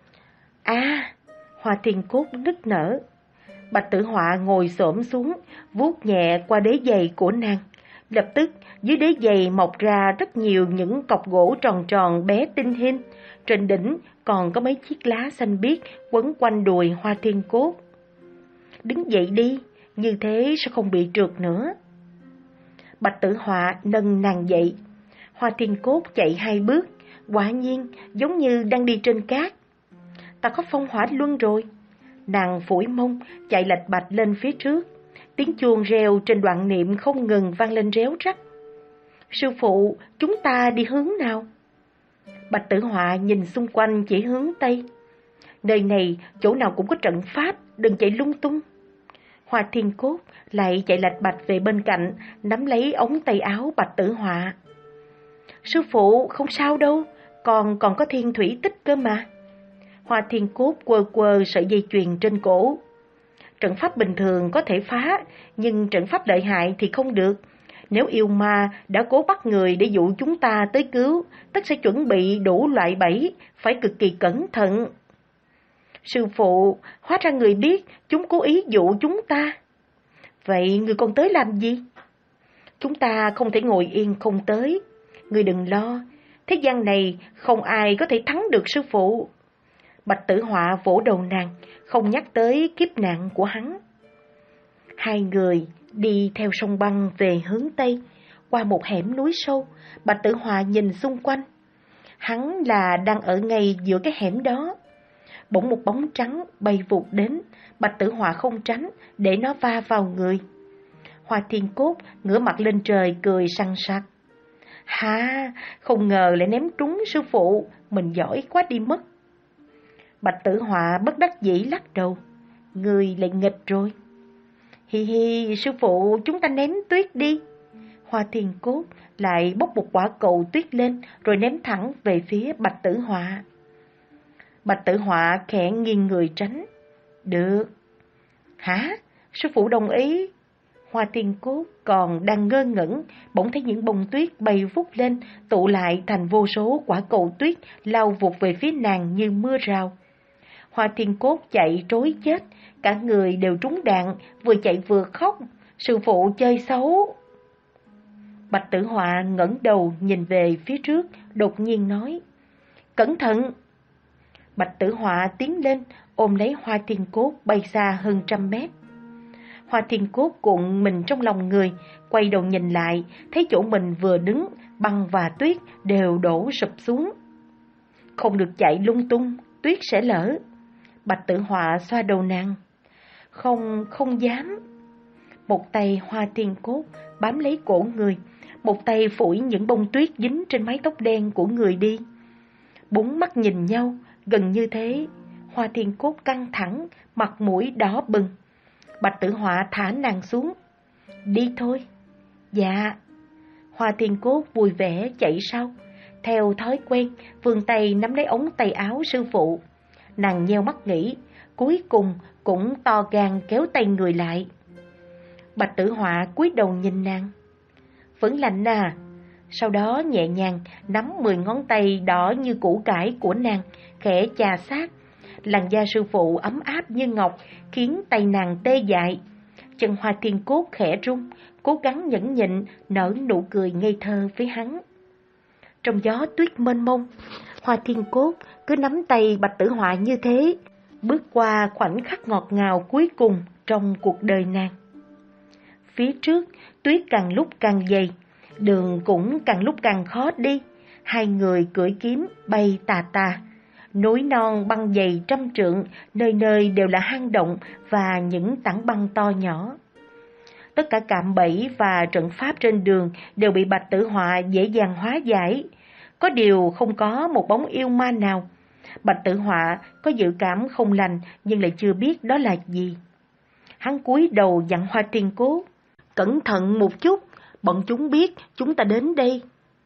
À, Hoa Thiên Cốt nức nở. Bạch Tử Họa ngồi xổm xuống, vuốt nhẹ qua đế giày của nàng. Lập tức, dưới đế giày mọc ra rất nhiều những cọc gỗ tròn tròn bé tinh hin. Trên đỉnh còn có mấy chiếc lá xanh biếc quấn quanh đùi Hoa Thiên Cốt. Đứng dậy đi, như thế sẽ không bị trượt nữa. Bạch Tử Họa nâng nàng dậy. Hoa Thiên Cốt chạy hai bước, quả nhiên giống như đang đi trên cát. Ta có phong hỏa luân rồi. Nàng phủi mông, chạy lạch bạch lên phía trước. Tiếng chuông reo trên đoạn niệm không ngừng vang lên réo rắt. Sư phụ, chúng ta đi hướng nào? Bạch Tử Họa nhìn xung quanh chỉ hướng Tây. Nơi này, chỗ nào cũng có trận pháp, đừng chạy lung tung. Hoa Thiên Cốt lại chạy lạch bạch về bên cạnh, nắm lấy ống tay áo Bạch Tử Họa. Sư phụ, không sao đâu, còn còn có thiên thủy tích cơ mà. Hoa Thiên Cốt quơ quơ sợi dây chuyền trên cổ. Trận pháp bình thường có thể phá, nhưng trận pháp lợi hại thì không được. Nếu yêu ma đã cố bắt người để dụ chúng ta tới cứu, tất sẽ chuẩn bị đủ loại bẫy, phải cực kỳ cẩn thận. Sư phụ, hóa ra người biết chúng cố ý dụ chúng ta. Vậy người còn tới làm gì? Chúng ta không thể ngồi yên không tới. Người đừng lo, thế gian này không ai có thể thắng được sư phụ. Bạch Tử Họa vỗ đầu nàng, không nhắc tới kiếp nạn của hắn. Hai người đi theo sông băng về hướng Tây, qua một hẻm núi sâu. Bạch Tử Họa nhìn xung quanh. Hắn là đang ở ngay giữa cái hẻm đó. Bỗng một bóng trắng bay vụt đến, Bạch Tử Họa không tránh, để nó va vào người. Hoa Thiên Cốt ngửa mặt lên trời cười sằng sặc. Ha, không ngờ lại ném trúng sư phụ, mình giỏi quá đi mất. Bạch Tử Họa bất đắc dĩ lắc đầu. Người lại nghịch rồi. Hi hi, sư phụ, chúng ta ném tuyết đi. Hoa Thiên Cốt lại bốc một quả cầu tuyết lên, rồi ném thẳng về phía Bạch Tử Họa. Bạch Tử Họa khẽ nghiêng người tránh. Được. Hả? Sư phụ đồng ý. Hoa Thiên Cốt còn đang ngơ ngẩn, bỗng thấy những bông tuyết bay vút lên, tụ lại thành vô số quả cầu tuyết, lao vụt về phía nàng như mưa rào. Hoa Thiên Cốt chạy trối chết, cả người đều trúng đạn, vừa chạy vừa khóc. Sư phụ chơi xấu. Bạch Tử Họa ngẩng đầu nhìn về phía trước, đột nhiên nói. Cẩn thận! Bạch Tử Họa tiến lên, ôm lấy Hoa Thiên Cốt bay xa hơn trăm mét. Hoa Thiên Cốt cuộn mình trong lòng người, quay đầu nhìn lại, thấy chỗ mình vừa đứng, băng và tuyết đều đổ sụp xuống. Không được chạy lung tung, tuyết sẽ lỡ. Bạch Tử Họa xoa đầu nàng. Không, không dám. Một tay Hoa Thiên Cốt bám lấy cổ người, một tay phủi những bông tuyết dính trên mái tóc đen của người đi. Bốn mắt nhìn nhau, gần như thế. Hoa Thiên Cốt căng thẳng, mặt mũi đỏ bừng. Bạch Tử Họa thả nàng xuống. Đi thôi. Dạ. Hoa Thiên Cốt vui vẻ chạy sau. Theo thói quen, vươn tay nắm lấy ống tay áo sư phụ. Nàng nheo mắt nghĩ, cuối cùng cũng to gan kéo tay người lại. Bạch Tử Họa cúi đầu nhìn nàng. Vẫn lạnh à? Sau đó nhẹ nhàng nắm mười ngón tay đỏ như củ cải của nàng, khẽ chà sát. Làn da sư phụ ấm áp như ngọc, khiến tay nàng tê dại. Chân Hoa Thiên Cốt khẽ rung, cố gắng nhẫn nhịn, nở nụ cười ngây thơ với hắn. Trong gió tuyết mênh mông, Hoa Thiên Cốt cứ nắm tay Bạch Tử Họa như thế, bước qua khoảnh khắc ngọt ngào cuối cùng trong cuộc đời nàng. Phía trước, tuyết càng lúc càng dày, đường cũng càng lúc càng khó đi. Hai người cưỡi kiếm bay tà tà. Núi non băng dày trăm trượng, nơi nơi đều là hang động và những tảng băng to nhỏ. Tất cả cạm bẫy và trận pháp trên đường đều bị Bạch Tử Họa dễ dàng hóa giải. Có điều không có một bóng yêu ma nào. Bạch Tử Họa có dự cảm không lành nhưng lại chưa biết đó là gì. Hắn cúi đầu dặn Hoa Thiên Cốt, cẩn thận một chút, bọn chúng biết chúng ta đến đây.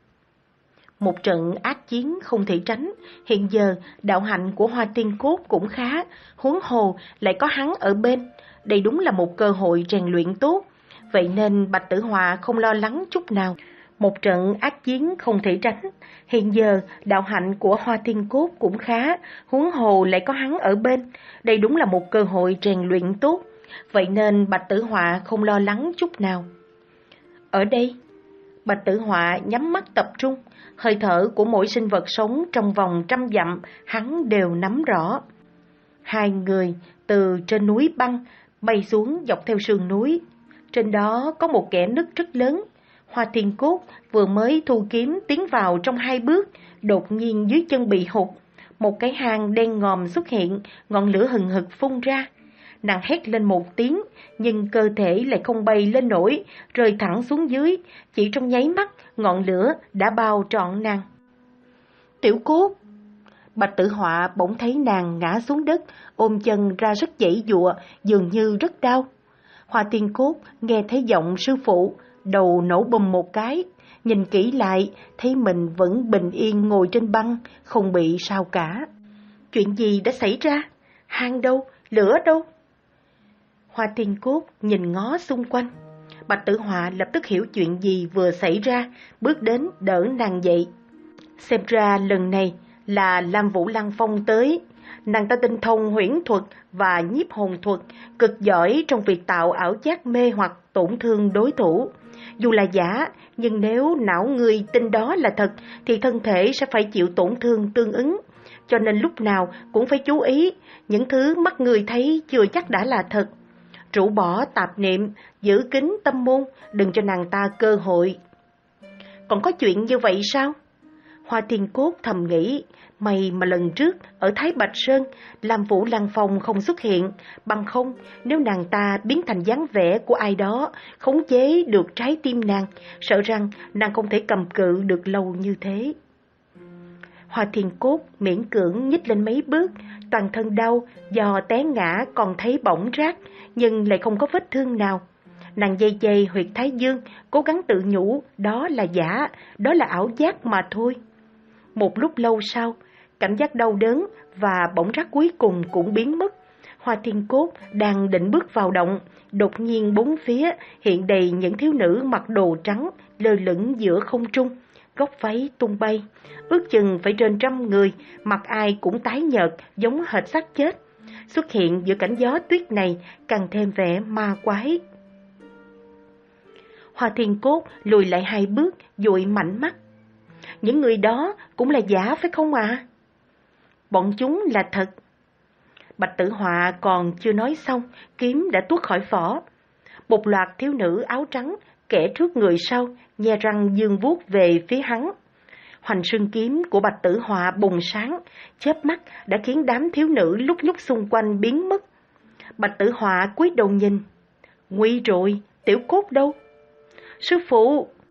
Một trận ác chiến không thể tránh, hiện giờ đạo hạnh của Hoa Thiên Cốt cũng khá, huống hồ lại có hắn ở bên. Đây đúng là một cơ hội rèn luyện tốt, vậy nên Bạch Tử Họa không lo lắng chút nào. Một trận ác chiến không thể tránh, hiện giờ đạo hạnh của Hoa Thiên Cốt cũng khá, huống hồ lại có hắn ở bên. Đây đúng là một cơ hội rèn luyện tốt, vậy nên Bạch Tử Họa không lo lắng chút nào. Ở đây, Bạch Tử Họa nhắm mắt tập trung, hơi thở của mỗi sinh vật sống trong vòng trăm dặm hắn đều nắm rõ. Hai người từ trên núi băng bay xuống dọc theo sườn núi, trên đó có một kẽ nứt rất lớn. Hoa Thiên Cốt vừa mới thu kiếm tiến vào trong hai bước, đột nhiên dưới chân bị hụt, một cái hang đen ngòm xuất hiện, ngọn lửa hừng hực phun ra. Nàng hét lên một tiếng, nhưng cơ thể lại không bay lên nổi, rơi thẳng xuống dưới, chỉ trong nháy mắt, ngọn lửa đã bao trọn nàng. Tiểu Cốt! Bạch Tử Họa bỗng thấy nàng ngã xuống đất, ôm chân ra rất dãy dụa, dường như rất đau. Hoa Thiên Cốt nghe thấy giọng sư phụ, đầu nổ bùm một cái, nhìn kỹ lại, thấy mình vẫn bình yên ngồi trên băng, không bị sao cả. Chuyện gì đã xảy ra? Hang đâu? Lửa đâu? Hoa Thiên Cốt nhìn ngó xung quanh. Bạch Tử Họa lập tức hiểu chuyện gì vừa xảy ra, bước đến đỡ nàng dậy. Xem ra lần này là Lam Vũ Lăng Phong tới. Nàng ta tinh thông huyễn thuật và nhiếp hồn thuật, cực giỏi trong việc tạo ảo giác mê hoặc tổn thương đối thủ. Dù là giả, nhưng nếu não người tin đó là thật, thì thân thể sẽ phải chịu tổn thương tương ứng. Cho nên lúc nào cũng phải chú ý, những thứ mắt người thấy chưa chắc đã là thật. Rũ bỏ tạp niệm, giữ kín tâm môn, đừng cho nàng ta cơ hội. Còn có chuyện như vậy sao? Hoa Thiên Cốt thầm nghĩ, may mà lần trước ở Thái Bạch Sơn, Lam Vũ Lăng Phong không xuất hiện, bằng không nếu nàng ta biến thành dáng vẻ của ai đó, khống chế được trái tim nàng, sợ rằng nàng không thể cầm cự được lâu như thế. Hoa Thiên Cốt miễn cưỡng nhích lên mấy bước, toàn thân đau do té ngã còn thấy bỏng rát, nhưng lại không có vết thương nào. Nàng dây dây huyệt thái dương, cố gắng tự nhủ đó là giả, đó là ảo giác mà thôi. Một lúc lâu sau, cảm giác đau đớn và bỏng rát cuối cùng cũng biến mất. Hoa Thiên Cốt đang định bước vào động, đột nhiên bốn phía hiện đầy những thiếu nữ mặc đồ trắng lơ lửng giữa không trung, góc váy tung bay, ước chừng phải trên trăm người, mặt ai cũng tái nhợt giống hệt xác chết. Xuất hiện giữa cảnh gió tuyết này càng thêm vẻ ma quái. Hoa Thiên Cốt lùi lại hai bước, dụi mạnh mắt. Những người đó cũng là giả phải không ạ? À? Bọn chúng là thật. Bạch Tử Họa còn chưa nói xong, kiếm đã tuốt khỏi vỏ. Một loạt thiếu nữ áo trắng, kẻ trước người sau, nhe răng dương vuốt về phía hắn. Hoành sương kiếm của Bạch Tử Họa bùng sáng, chớp mắt đã khiến đám thiếu nữ lúc nhúc xung quanh biến mất. Bạch Tử Họa cúi đầu nhìn. Nguy rồi, Tiểu Cốt đâu? Sư phụ!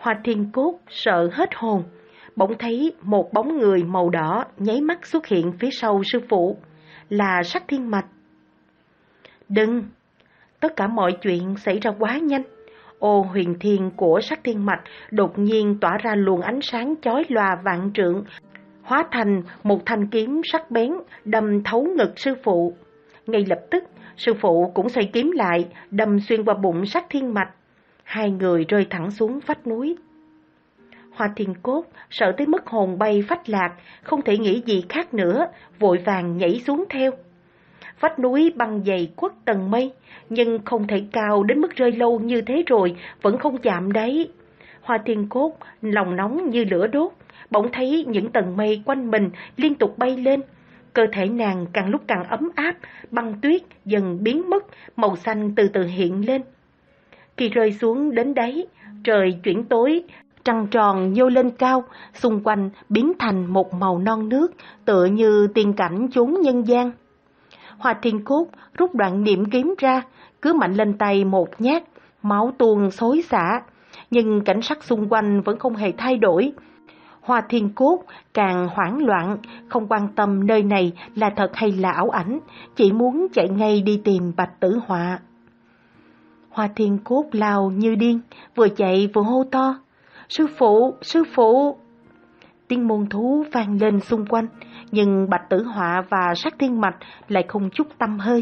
Hoa Thiên Cốt sợ hết hồn, bỗng thấy một bóng người màu đỏ nháy mắt xuất hiện phía sau sư phụ, là Sắc Thiên Mạch. Đừng! Tất cả mọi chuyện xảy ra quá nhanh. Ô huyền thiên của Sắc Thiên Mạch đột nhiên tỏa ra luồng ánh sáng chói lòa vạn trượng, hóa thành một thanh kiếm sắc bén đâm thấu ngực sư phụ. Ngay lập tức, sư phụ cũng xoay kiếm lại, đâm xuyên qua bụng Sắc Thiên Mạch. Hai người rơi thẳng xuống vách núi. Hoa Thiên Cốt sợ tới mức hồn bay phách lạc, không thể nghĩ gì khác nữa, vội vàng nhảy xuống theo. Vách núi băng dày khuất tầng mây, nhưng không thể cao đến mức rơi lâu như thế rồi, vẫn không chạm đáy. Hoa Thiên Cốt lòng nóng như lửa đốt, bỗng thấy những tầng mây quanh mình liên tục bay lên. Cơ thể nàng càng lúc càng ấm áp, băng tuyết dần biến mất, màu xanh từ từ hiện lên. Khi rơi xuống đến đáy, trời chuyển tối, trăng tròn nhô lên cao, xung quanh biến thành một màu non nước, tựa như tiên cảnh chốn nhân gian. Hoa Thiên Cốt rút đoạn niệm kiếm ra, cứ mạnh lên tay một nhát, máu tuôn xối xả, nhưng cảnh sắc xung quanh vẫn không hề thay đổi. Hoa Thiên Cốt càng hoảng loạn, không quan tâm nơi này là thật hay là ảo ảnh, chỉ muốn chạy ngay đi tìm Bạch Tử Họa. Hoa Thiên Cốt lao như điên, vừa chạy vừa hô to: Sư phụ, sư phụ! Tiếng môn thú vang lên xung quanh, nhưng Bạch Tử Họa và Sắc Thiên Mạch lại không chút tăm hơi.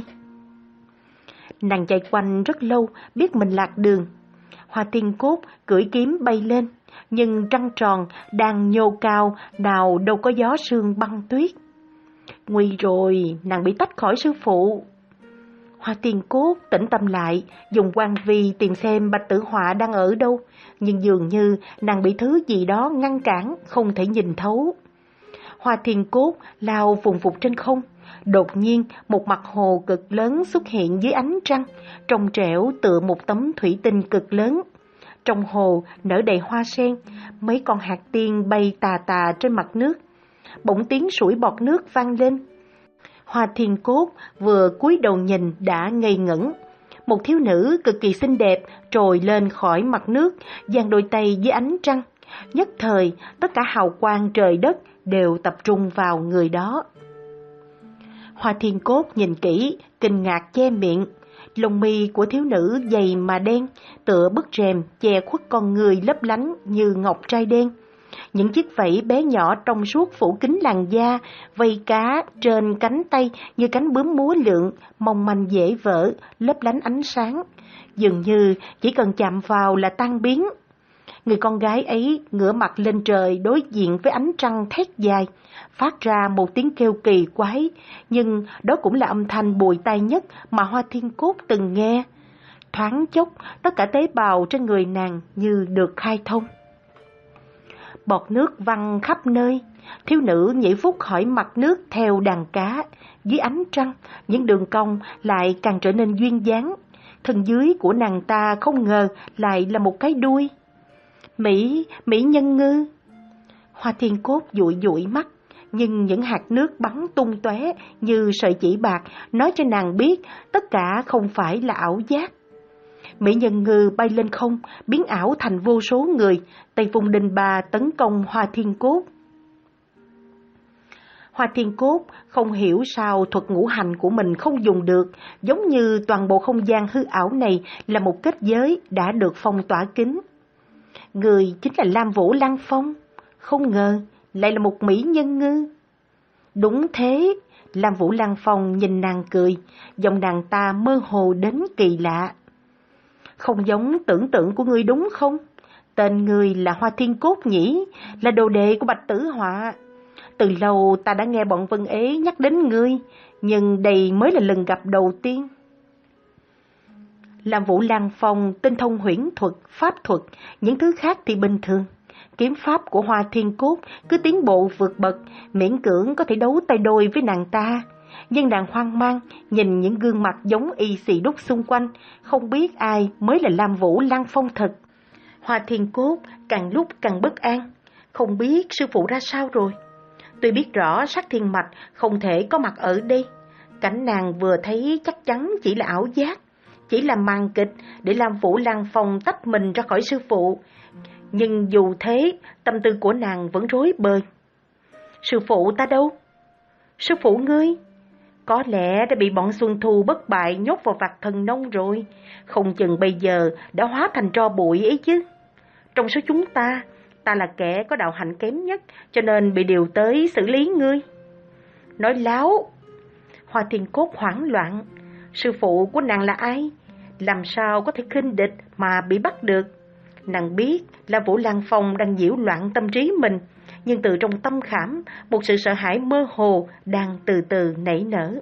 Nàng chạy quanh rất lâu, biết mình lạc đường. Hoa Thiên Cốt cưỡi kiếm bay lên, nhưng trăng tròn đang nhô cao, nào đâu có gió sương băng tuyết. Nguy rồi, nàng bị tách khỏi sư phụ. Hoa Thiên Cốt tĩnh tâm lại, dùng quan vi tìm xem Bạch Tử Họa đang ở đâu, nhưng dường như nàng bị thứ gì đó ngăn cản, không thể nhìn thấu. Hoa Thiên Cốt lao vùng vụt trên không, đột nhiên một mặt hồ cực lớn xuất hiện dưới ánh trăng, trong trẻo tựa một tấm thủy tinh cực lớn. Trong hồ nở đầy hoa sen, mấy con hạt tiên bay tà tà trên mặt nước. Bỗng tiếng sủi bọt nước vang lên. Hoa Thiên Cốt vừa cúi đầu nhìn đã ngây ngẩn. Một thiếu nữ cực kỳ xinh đẹp trồi lên khỏi mặt nước, dang đôi tay dưới ánh trăng. Nhất thời, tất cả hào quang trời đất đều tập trung vào người đó. Hoa Thiên Cốt nhìn kỹ, kinh ngạc che miệng. Lông mi của thiếu nữ dày mà đen, tựa bức rèm che khuất con người lấp lánh như ngọc trai đen. Những chiếc vảy bé nhỏ trong suốt phủ kín làn da, vây cá trên cánh tay như cánh bướm múa lượn, mong manh dễ vỡ, lấp lánh ánh sáng. Dường như chỉ cần chạm vào là tan biến. Người con gái ấy ngửa mặt lên trời đối diện với ánh trăng thét dài, phát ra một tiếng kêu kỳ quái, nhưng đó cũng là âm thanh bùi tai nhất mà Hoa Thiên Cốt từng nghe. Thoáng chốc, tất cả tế bào trên người nàng như được khai thông. Bọt nước văng khắp nơi, thiếu nữ nhảy vút khỏi mặt nước theo đàn cá. Dưới ánh trăng, những đường cong lại càng trở nên duyên dáng. Thân dưới của nàng ta không ngờ lại là một cái đuôi. Mỹ, Mỹ nhân ngư. Hoa Thiên Cốt dụi dụi mắt, nhưng những hạt nước bắn tung tóe như sợi chỉ bạc nói cho nàng biết tất cả không phải là ảo giác. Mỹ nhân ngư bay lên không, biến ảo thành vô số người, tay vùng đình bà tấn công Hoa Thiên Cốt. Hoa Thiên Cốt không hiểu sao thuật ngũ hành của mình không dùng được, giống như toàn bộ không gian hư ảo này là một kết giới đã được phong tỏa kín. Người chính là Lam Vũ Lăng Phong, không ngờ lại là một mỹ nhân ngư. Đúng thế, Lam Vũ Lăng Phong nhìn nàng cười, giọng nàng ta mơ hồ đến kỳ lạ. Không giống tưởng tượng của ngươi đúng không? Tên ngươi là Hoa Thiên Cốt nhỉ, là đồ đệ của Bạch Tử Họa. Từ lâu ta đã nghe bọn Vân Ế nhắc đến ngươi, nhưng đây mới là lần gặp đầu tiên. Lam Vũ Lăng Phong tinh thông huyễn thuật, pháp thuật, những thứ khác thì bình thường. Kiếm pháp của Hoa Thiên Cốt cứ tiến bộ vượt bậc, miễn cưỡng có thể đấu tay đôi với nàng ta. Nhưng nàng hoang mang, nhìn những gương mặt giống y xì đúc xung quanh, không biết ai mới là Lam Vũ Lăng Phong thật. Hoa Thiên Cốt càng lúc càng bất an, không biết sư phụ ra sao rồi. Tuy biết rõ Sắc Thiên Mạch không thể có mặt ở đây, cảnh nàng vừa thấy chắc chắn chỉ là ảo giác, chỉ là màn kịch để Lam Vũ Lăng Phong tách mình ra khỏi sư phụ. Nhưng dù thế, tâm tư của nàng vẫn rối bời. Sư phụ ta đâu? Sư phụ ngươi? Có lẽ đã bị bọn Xuân Thu bất bại nhốt vào vạc thần nông rồi, không chừng bây giờ đã hóa thành tro bụi ấy chứ. Trong số chúng ta, ta là kẻ có đạo hạnh kém nhất, cho nên bị điều tới xử lý ngươi. Nói láo. Hoa Thiên Cốt hoảng loạn. Sư phụ của nàng là ai? Làm sao có thể khinh địch mà bị bắt được? Nàng biết là Vũ Lăng Phong đang nhiễu loạn tâm trí mình, nhưng từ trong tâm khảm, một sự sợ hãi mơ hồ đang từ từ nảy nở.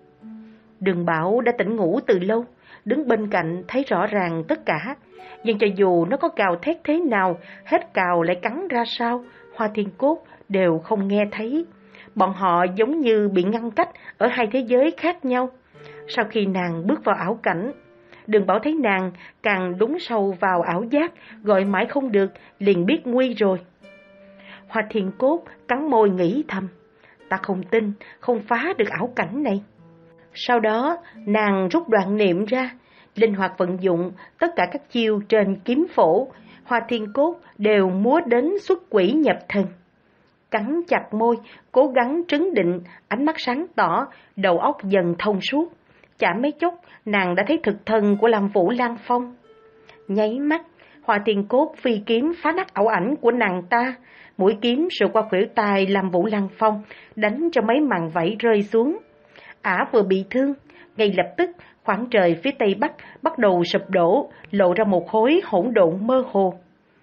Đường Bảo đã tỉnh ngủ từ lâu, đứng bên cạnh thấy rõ ràng tất cả, nhưng cho dù nó có cào thét thế nào, hết cào lại cắn ra sao, Hoa Thiên Cốt đều không nghe thấy. Bọn họ giống như bị ngăn cách ở hai thế giới khác nhau. Sau khi nàng bước vào ảo cảnh, Đường Bảo thấy nàng càng đúng sâu vào ảo giác, gọi mãi không được, liền biết nguy rồi. Hoa Thiên Cốt cắn môi nghĩ thầm, ta không tin, không phá được ảo cảnh này. Sau đó, nàng rút đoạn niệm ra, linh hoạt vận dụng tất cả các chiêu trên kiếm phổ. Hoa Thiên Cốt đều múa đến xuất quỷ nhập thần. Cắn chặt môi, cố gắng trấn định, ánh mắt sáng tỏ, đầu óc dần thông suốt. Chả mấy chốc, nàng đã thấy thực thân của Lam Vũ Lăng Phong. Nháy mắt, Hoa Thiên Cốt phi kiếm phá nát ảo ảnh của nàng ta. Mũi kiếm sượt qua khuỷu tay Lam Vũ Lăng Phong, đánh cho mấy màn vảy rơi xuống. Ả vừa bị thương, ngay lập tức khoảng trời phía tây bắc bắt đầu sụp đổ, lộ ra một khối hỗn độn mơ hồ.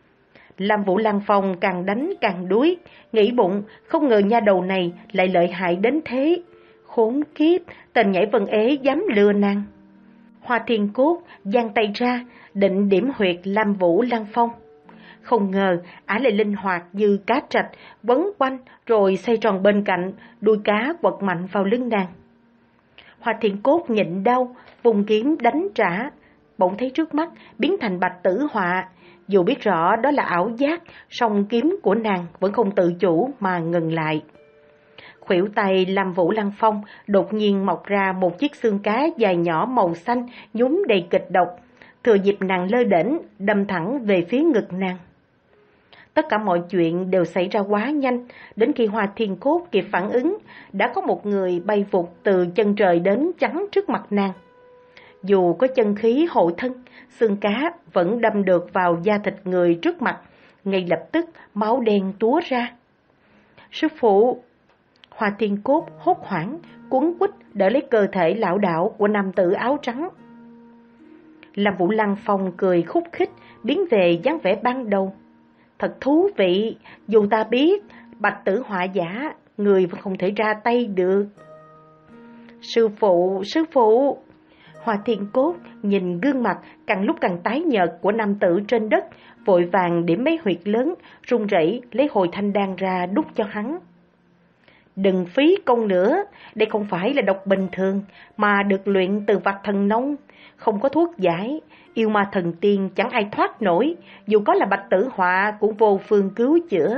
Lam Vũ Lăng Phong càng đánh càng đuối, nghĩ bụng không ngờ nha đầu này lại lợi hại đến thế. Khốn kiếp, tên nhảy vân ế dám lừa nàng. Hoa Thiên Cốt giang tay ra, định điểm huyệt Lam Vũ Lăng Phong. Không ngờ, ả lại linh hoạt như cá trạch, quấn quanh rồi xoay tròn bên cạnh, đuôi cá quật mạnh vào lưng nàng. Hoa Thiên Cốt nhịn đau, vùng kiếm đánh trả, bỗng thấy trước mắt biến thành Bạch Tử Họa. Dù biết rõ đó là ảo giác, song kiếm của nàng vẫn không tự chủ mà ngừng lại. Khuỷu tay Lam Vũ Lăng Phong đột nhiên mọc ra một chiếc xương cá dài nhỏ màu xanh nhúm đầy kịch độc, thừa dịp nàng lơ đễnh đâm thẳng về phía ngực nàng. Tất cả mọi chuyện đều xảy ra quá nhanh, đến khi Hoa Thiên Cốt kịp phản ứng, đã có một người bay vụt từ chân trời đến chắn trước mặt nàng. Dù có chân khí hộ thân, xương cá vẫn đâm được vào da thịt người trước mặt, ngay lập tức máu đen túa ra. Sư phụ! Hoa Thiên Cốt hốt hoảng, cuống quýt đỡ lấy cơ thể lão đảo của nam tử áo trắng. Lam Vũ Lăng Phong cười khúc khích, biến về dáng vẻ ban đầu. Thật thú vị, dù ta biết Bạch Tử Họa giả, người vẫn không thể ra tay được. Sư phụ, sư phụ! Hoa Thiên Cốt nhìn gương mặt càng lúc càng tái nhợt của nam tử trên đất, vội vàng điểm mấy huyệt lớn, run rẩy lấy hồi thanh đan ra đút cho hắn. Đừng phí công nữa, đây không phải là độc bình thường, mà được luyện từ vật thần nông, không có thuốc giải, yêu ma thần tiên chẳng ai thoát nổi, dù có là Bạch Tử Họa cũng vô phương cứu chữa.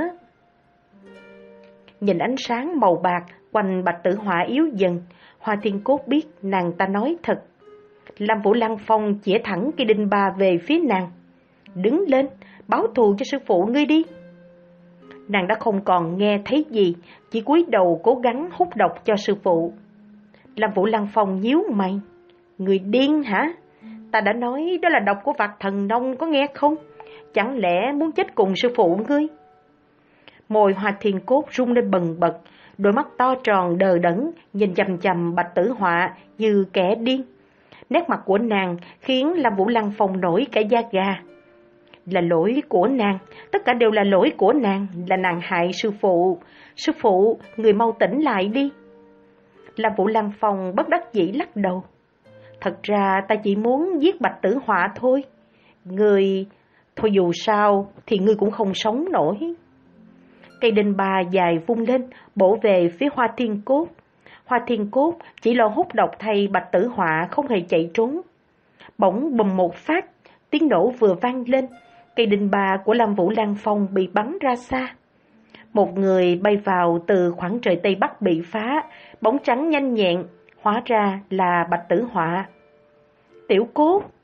Nhìn ánh sáng màu bạc quanh Bạch Tử Họa yếu dần, Hoa Thiên Cốt biết nàng ta nói thật. Lam Vũ Lăng Phong chĩa thẳng cây đinh ba về phía nàng. Đứng lên, báo thù cho sư phụ ngươi đi. Nàng đã không còn nghe thấy gì, chỉ cúi đầu cố gắng hút độc cho sư phụ. Lam Vũ Lăng Phong nhíu mày. Người điên hả? Ta đã nói đó là độc của vật thần nông, có nghe không? Chẳng lẽ muốn chết cùng sư phụ ngươi? Môi Hoa Thiên Cốt rung lên bần bật, đôi mắt to tròn đờ đẫn nhìn chằm chằm Bạch Tử Họa như kẻ điên. Nét mặt của nàng khiến Lam Vũ Lăng Phong nổi cả da gà. Là lỗi của nàng, tất cả đều là lỗi của nàng, là nàng hại sư phụ. Sư phụ, người mau tỉnh lại đi. Lam Vũ Lăng Phong bất đắc dĩ lắc đầu. Thật ra ta chỉ muốn giết Bạch Tử Họa thôi. Người... Thôi dù sao thì ngươi cũng không sống nổi. Cây đinh ba dài vung lên, bổ về phía Hoa Thiên Cốt. Hoa Thiên Cốt chỉ lo hút độc thay Bạch Tử Họa không hề chạy trốn. Bỗng bùm một phát, tiếng nổ vừa vang lên, cây đinh ba của Lam Vũ Lăng Phong bị bắn ra xa. Một người bay vào từ khoảng trời Tây Bắc bị phá, bóng trắng nhanh nhẹn, hóa ra là Bạch Tử Họa. Tiểu Cốt!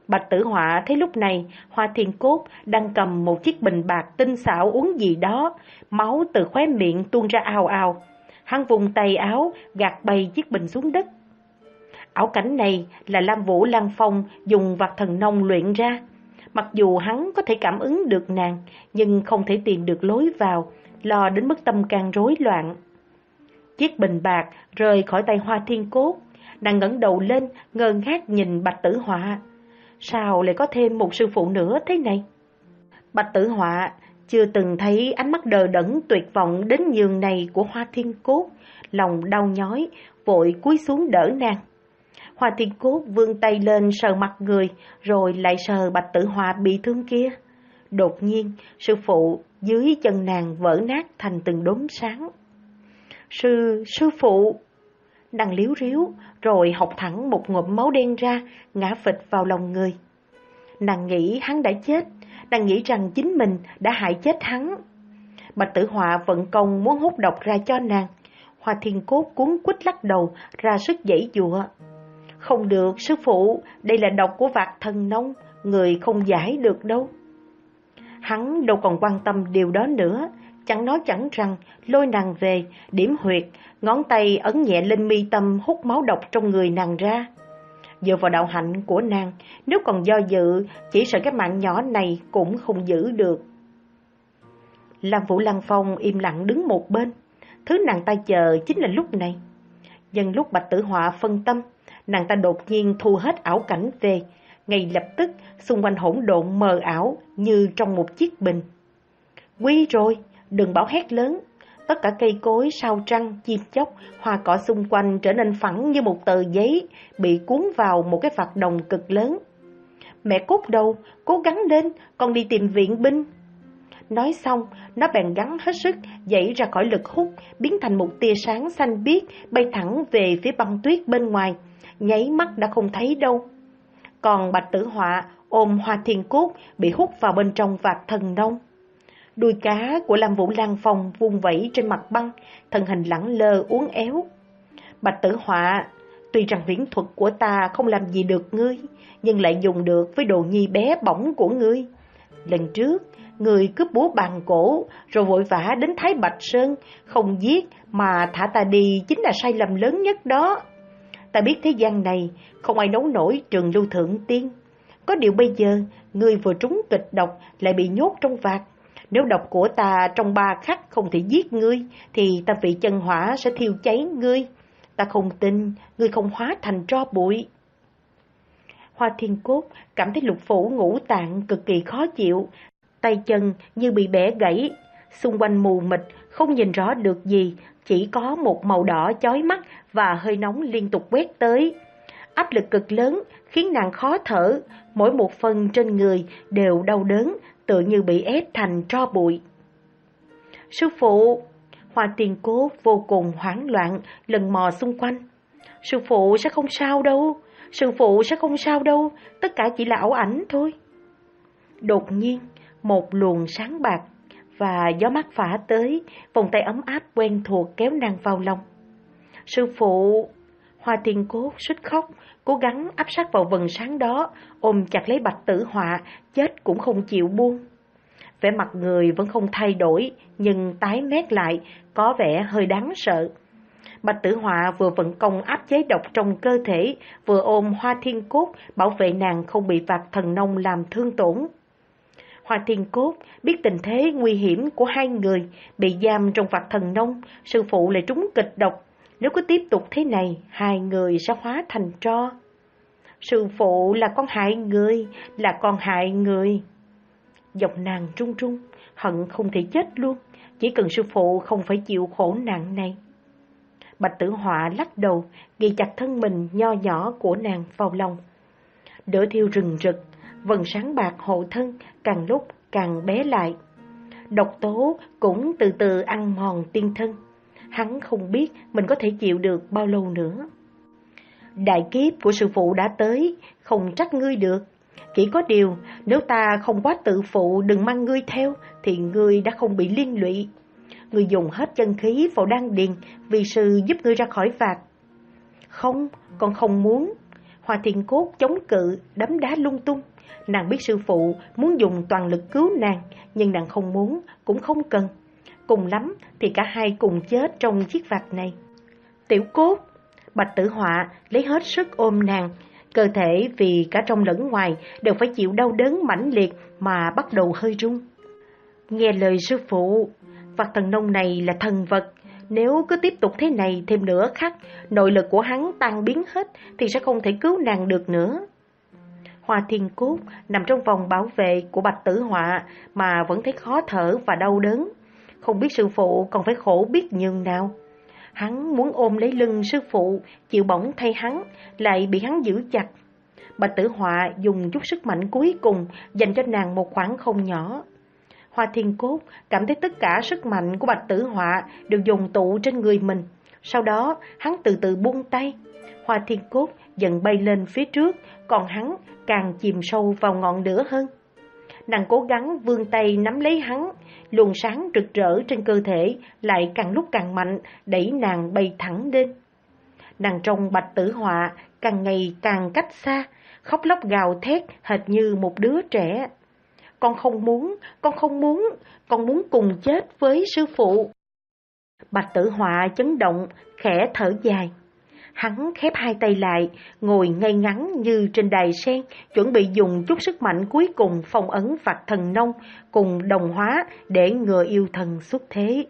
Bạch Tử Họa thấy lúc này Hoa Thiên Cốt đang cầm một chiếc bình bạc tinh xảo uống gì đó, máu từ khóe miệng tuôn ra ào ào. Hắn vùng tay áo gạt bay chiếc bình xuống đất. Ảo cảnh này là Lam Vũ Lăng Phong dùng vật thần nông luyện ra. Mặc dù hắn có thể cảm ứng được nàng, nhưng không thể tìm được lối vào, lo đến mức tâm can rối loạn. Chiếc bình bạc rời khỏi tay Hoa Thiên Cốt, nàng ngẩng đầu lên ngơ ngác nhìn Bạch Tử Họa. Sao lại có thêm một sư phụ nữa thế này? Bạch Tử Họa chưa từng thấy ánh mắt đờ đẫn tuyệt vọng đến nhường này của Hoa Thiên Cốt, lòng đau nhói, vội cúi xuống đỡ nàng. Hoa Thiên Cốt vươn tay lên sờ mặt người, rồi lại sờ Bạch Tử Họa bị thương kia. Đột nhiên, sư phụ dưới chân nàng vỡ nát thành từng đốm sáng. Sư, sư phụ! Nàng liếu riếu, rồi học thẳng một ngụm máu đen ra, ngã phịch vào lòng người. Nàng nghĩ hắn đã chết, nàng nghĩ rằng chính mình đã hại chết hắn. Bạch Tử Họa vận công muốn hút độc ra cho nàng. Hoa Thiên Cốt cuống quýt lắc đầu, ra sức giãy giụa. Không được, sư phụ, đây là độc của vạc thần nông, người không giải được đâu. Hắn đâu còn quan tâm điều đó nữa, chẳng nói chẳng rằng, lôi nàng về, điểm huyệt, ngón tay ấn nhẹ lên mi tâm hút máu độc trong người nàng ra. Dựa vào đạo hạnh của nàng, nếu còn do dự, chỉ sợ cái mạng nhỏ này cũng không giữ được. Lam Vũ Lăng Phong im lặng đứng một bên, thứ nàng ta chờ chính là lúc này. Nhân lúc Bạch Tử Họa phân tâm, nàng ta đột nhiên thu hết ảo cảnh về, ngay lập tức xung quanh hỗn độn mờ ảo như trong một chiếc bình. Nguy rồi, đừng bảo hét lớn. Tất cả cây cối, sao trăng, chim chóc, hoa cỏ xung quanh trở nên phẳng như một tờ giấy, bị cuốn vào một cái vạc đồng cực lớn. Mẹ Cốt đầu, cố gắng lên, con đi tìm viện binh. Nói xong, nó bèn gắng hết sức, dãy ra khỏi lực hút, biến thành một tia sáng xanh biếc, bay thẳng về phía băng tuyết bên ngoài, nháy mắt đã không thấy đâu. Còn Bạch Tử Họa ôm Hoa Thiên Cốt bị hút vào bên trong vạc thần nông. Đuôi cá của Lam Vũ Lăng Phong vung vẩy trên mặt băng, thân hình lẳng lơ uốn éo. Bạch Tử Họa, tuy rằng huyễn thuật của ta không làm gì được ngươi, nhưng lại dùng được với đồ nhi bé bỏng của ngươi. Lần trước, ngươi cướp búa bàn cổ, rồi vội vã đến Thái Bạch Sơn, không giết mà thả ta đi chính là sai lầm lớn nhất đó. Ta biết thế gian này không ai nấu nổi Trường Lưu Thượng Tiên. Có điều bây giờ, ngươi vừa trúng kịch độc lại bị nhốt trong vạc. Nếu độc của ta trong ba khắc không thể giết ngươi, thì ta vị chân hỏa sẽ thiêu cháy ngươi. Ta không tin, ngươi không hóa thành tro bụi. Hoa Thiên Cốt cảm thấy lục phủ ngũ tạng cực kỳ khó chịu, tay chân như bị bẻ gãy, xung quanh mù mịt, không nhìn rõ được gì, chỉ có một màu đỏ chói mắt và hơi nóng liên tục quét tới. Áp lực cực lớn khiến nàng khó thở, mỗi một phần trên người đều đau đớn, tựa như bị ép thành tro bụi. Sư phụ! Hoa Thiên Cốt vô cùng hoảng loạn, lần mò xung quanh. Sư phụ sẽ không sao đâu, sư phụ sẽ không sao đâu, tất cả chỉ là ảo ảnh thôi. Đột nhiên, một luồng sáng bạc và gió mát phả tới, vòng tay ấm áp quen thuộc kéo nàng vào lòng. Sư phụ! Hoa Thiên Cốt suýt khóc, cố gắng áp sát vào vầng sáng đó, ôm chặt lấy Bạch Tử Họa, chết cũng không chịu buông. Vẻ mặt người vẫn không thay đổi, nhưng tái mét lại, có vẻ hơi đáng sợ. Bạch Tử Họa vừa vận công áp chế độc trong cơ thể, vừa ôm Hoa Thiên Cốt, bảo vệ nàng không bị vạc thần nông làm thương tổn. Hoa Thiên Cốt biết tình thế nguy hiểm của hai người, bị giam trong vạc thần nông, sư phụ lại trúng kịch độc. Nếu cứ tiếp tục thế này, hai người sẽ hóa thành tro. Sư phụ là con hại người, là con hại người. Giọng nàng trung trung, hận không thể chết luôn, chỉ cần sư phụ không phải chịu khổ nặng này. Bạch Tử Họa lắc đầu, ghi chặt thân mình nho nhỏ của nàng vào lòng. Lửa thiêu rừng rực, vầng sáng bạc hộ thân càng lúc càng bé lại. Độc tố cũng từ từ ăn mòn tiên thân. Hắn không biết mình có thể chịu được bao lâu nữa. Đại kiếp của sư phụ đã tới, không trách ngươi được. Chỉ có điều, nếu ta không quá tự phụ đừng mang ngươi theo, thì ngươi đã không bị liên lụy. Ngươi dùng hết chân khí vào đan điền, vì sư giúp ngươi ra khỏi vạc. Không, con không muốn. Hoa Thiên Cốt chống cự, đấm đá lung tung. Nàng biết sư phụ muốn dùng toàn lực cứu nàng, nhưng nàng không muốn, cũng không cần. Cùng lắm thì cả hai cùng chết trong chiếc vạch này. Tiểu Cốt, Bạch Tử Họa lấy hết sức ôm nàng. Cơ thể vì cả trong lẫn ngoài đều phải chịu đau đớn mãnh liệt mà bắt đầu hơi run. Nghe lời sư phụ, vật thần nông này là thần vật. Nếu cứ tiếp tục thế này thêm nửa khắc, nội lực của hắn tan biến hết thì sẽ không thể cứu nàng được nữa. Hoa Thiên Cốt nằm trong vòng bảo vệ của Bạch Tử Họa mà vẫn thấy khó thở và đau đớn. Không biết sư phụ còn phải khổ biết nhường nào. Hắn muốn ôm lấy lưng sư phụ, chịu bổng thay hắn, lại bị hắn giữ chặt. Bạch Tử Họa dùng chút sức mạnh cuối cùng dành cho nàng một khoảng không nhỏ. Hoa Thiên Cốt cảm thấy tất cả sức mạnh của Bạch Tử Họa đều dồn tụ trên người mình. Sau đó hắn từ từ buông tay. Hoa Thiên Cốt dần bay lên phía trước, còn hắn càng chìm sâu vào ngọn lửa hơn. Nàng cố gắng vươn tay nắm lấy hắn, luồng sáng rực rỡ trên cơ thể lại càng lúc càng mạnh, đẩy nàng bay thẳng lên. Nàng trong Bạch Tử Họa càng ngày càng cách xa, khóc lóc gào thét hệt như một đứa trẻ. Con không muốn, con không muốn, con muốn cùng chết với sư phụ. Bạch Tử Họa chấn động, khẽ thở dài. Hắn khép hai tay lại, ngồi ngay ngắn như trên đài sen, chuẩn bị dùng chút sức mạnh cuối cùng phong ấn Phạt Thần Nông cùng đồng hóa để ngừa yêu thần xuất thế.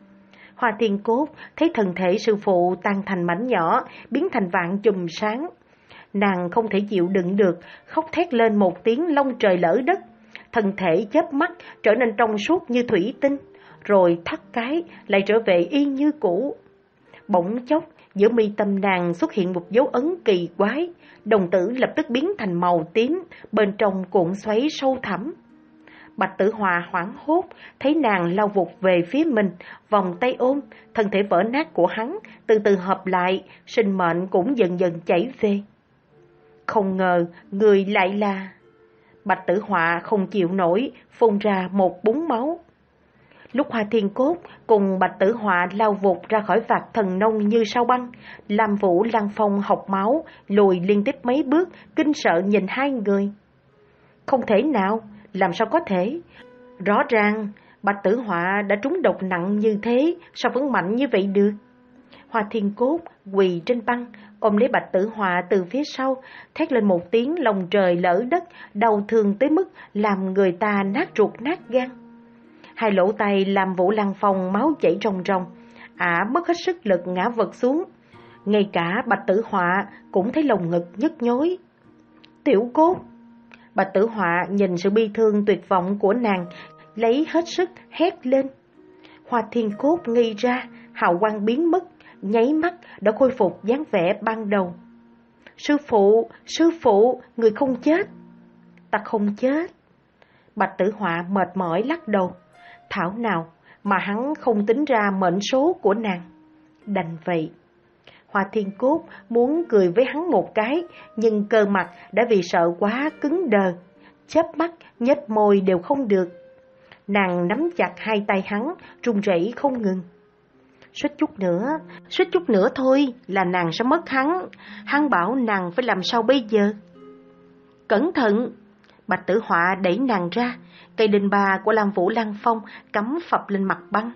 Hoa Thiên Cốt thấy thân thể sư phụ tan thành mảnh nhỏ, biến thành vạn chùm sáng. Nàng không thể chịu đựng được, khóc thét lên một tiếng long trời lở đất. Thân thể chớp mắt trở nên trong suốt như thủy tinh, rồi thắt cái lại trở về y như cũ. Bỗng chốc, giữa mi tâm nàng xuất hiện một dấu ấn kỳ quái, đồng tử lập tức biến thành màu tím, bên trong cuộn xoáy sâu thẳm. Bạch Tử Họa hoảng hốt, thấy nàng lao vụt về phía mình, vòng tay ôm, thân thể vỡ nát của hắn từ từ hợp lại, sinh mệnh cũng dần dần chảy về. Không ngờ, người lại là... Bạch Tử Họa không chịu nổi, phun ra một búng máu. Lúc Hoa Thiên Cốt cùng Bạch Tử Họa lao vụt ra khỏi Phạt Thần Nông như sao băng, Lam Vũ Lăng Phong học máu, lùi liên tiếp mấy bước, kinh sợ nhìn hai người. Không thể nào, làm sao có thể? Rõ ràng, Bạch Tử Họa đã trúng độc nặng như thế, sao vẫn mạnh như vậy được? Hoa Thiên Cốt quỳ trên băng, ôm lấy Bạch Tử Họa từ phía sau, thét lên một tiếng lòng trời lở đất, đau thương tới mức làm người ta nát ruột nát gan. Hai lỗ tay làm Vũ Lăng Phong máu chảy ròng ròng, ả mất hết sức lực ngã vật xuống. Ngay cả Bạch Tử Họa cũng thấy lồng ngực nhức nhối. Tiểu Cốt! Bạch Tử Họa nhìn sự bi thương tuyệt vọng của nàng, lấy hết sức hét lên. Hoa Thiên Cốt nghi ra, hào quang biến mất, nháy mắt đã khôi phục dáng vẻ ban đầu. Sư phụ, sư phụ, người không chết. Ta không chết. Bạch Tử Họa mệt mỏi lắc đầu. Thảo nào mà hắn không tính ra mệnh số của nàng. Đành vậy. Hoa Thiên Cốt muốn cười với hắn một cái, nhưng cơ mặt đã vì sợ quá cứng đờ, chớp mắt nhếch môi đều không được. Nàng nắm chặt hai tay hắn, run rẩy không ngừng. Suýt chút nữa, suýt chút nữa thôi là nàng sẽ mất hắn. Hắn bảo nàng phải làm sao bây giờ? Cẩn thận! Bạch Tử Họa đẩy nàng ra, cây đinh ba của Lam Vũ Lăng Phong cắm phập lên mặt băng.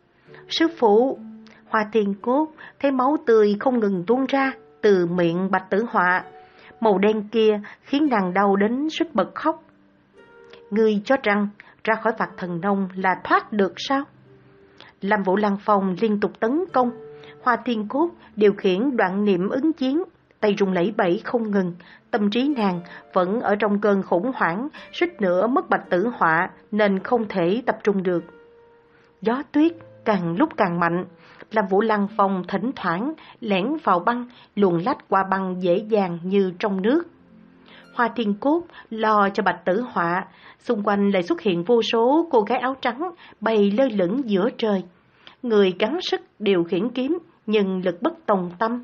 Sư phụ! Hoa Thiên Cốt thấy máu tươi không ngừng tuôn ra từ miệng Bạch Tử Họa. Màu đen kia khiến nàng đau đến suýt bật khóc. Ngươi cho rằng ra khỏi Phạt Thần Nông là thoát được sao? Lam Vũ Lăng Phong liên tục tấn công. Hoa Thiên Cốt điều khiển đoạn niệm ứng chiến, tay rung lẩy bẩy không ngừng. Tâm trí nàng vẫn ở trong cơn khủng hoảng, suýt nữa mất Bạch Tử Họa nên không thể tập trung được. Gió tuyết càng lúc càng mạnh. Lam Vũ Lăng Phong thỉnh thoảng lẻn vào băng, luồn lách qua băng dễ dàng như trong nước. Hoa Thiên Cốt lo cho Bạch Tử Họa, xung quanh lại xuất hiện vô số cô gái áo trắng bay lơ lửng giữa trời. Người gắng sức điều khiển kiếm, nhưng lực bất tòng tâm.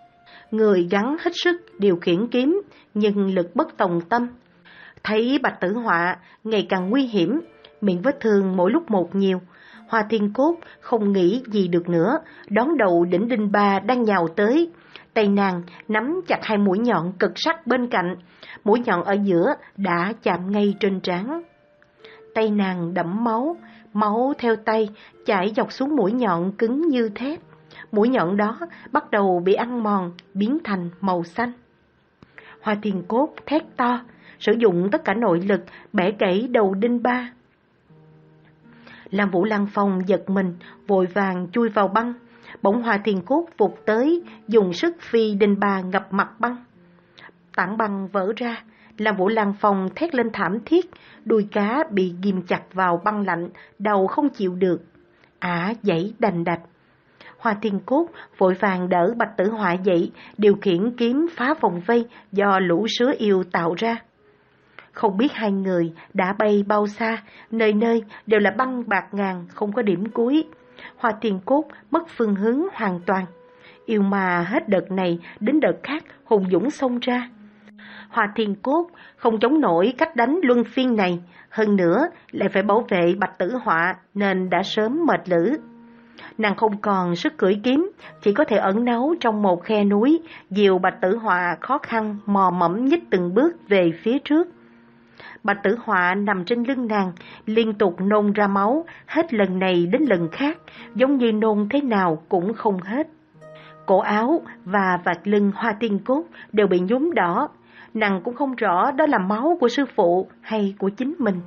Người gắng hết sức điều khiển kiếm, nhưng lực bất tòng tâm. Thấy Bạch Tử Họa ngày càng nguy hiểm, miệng vết thương mỗi lúc một nhiều, Hoa Thiên Cốt không nghĩ gì được nữa, đón đầu đỉnh đinh ba đang nhào tới. Tay nàng nắm chặt hai mũi nhọn cực sắc bên cạnh, mũi nhọn ở giữa đã chạm ngay trên trán. Tay nàng đẫm máu, máu theo tay chảy dọc xuống mũi nhọn cứng như thép. Mũi nhọn đó bắt đầu bị ăn mòn, biến thành màu xanh. Hoa Thiên Cốt thét to, sử dụng tất cả nội lực bẻ gãy đầu đinh ba. Lam Vũ Lăng Phong giật mình, vội vàng chui vào băng. Bỗng Hoa Thiên Cốt vụt tới, dùng sức phi đinh ba ngập mặt băng. Tảng băng vỡ ra, Lam Vũ Lăng Phong thét lên thảm thiết, đuôi cá bị ghim chặt vào băng lạnh, đầu không chịu được. Ả giãy đành đạch. Hoa Thiên Cốt vội vàng đỡ Bạch Tử Họa dậy, điều khiển kiếm phá vòng vây do lũ sứa yêu tạo ra. Không biết hai người đã bay bao xa, nơi nơi đều là băng bạc ngàn, không có điểm cuối. Hoa Thiên Cốt mất phương hướng hoàn toàn. Yêu mà hết đợt này đến đợt khác hùng dũng xông ra. Hoa Thiên Cốt không chống nổi cách đánh luân phiên này, hơn nữa lại phải bảo vệ Bạch Tử Họa nên đã sớm mệt lử. Nàng không còn sức cưỡi kiếm, chỉ có thể ẩn náu trong một khe núi, dìu Bạch Tử Họa khó khăn mò mẫm nhích từng bước về phía trước. Bạch Tử Họa nằm trên lưng nàng, liên tục nôn ra máu, hết lần này đến lần khác, giống như nôn thế nào cũng không hết. Cổ áo và vạt lưng Hoa Thiên Cốt đều bị nhuốm đỏ, nàng cũng không rõ đó là máu của sư phụ hay của chính mình.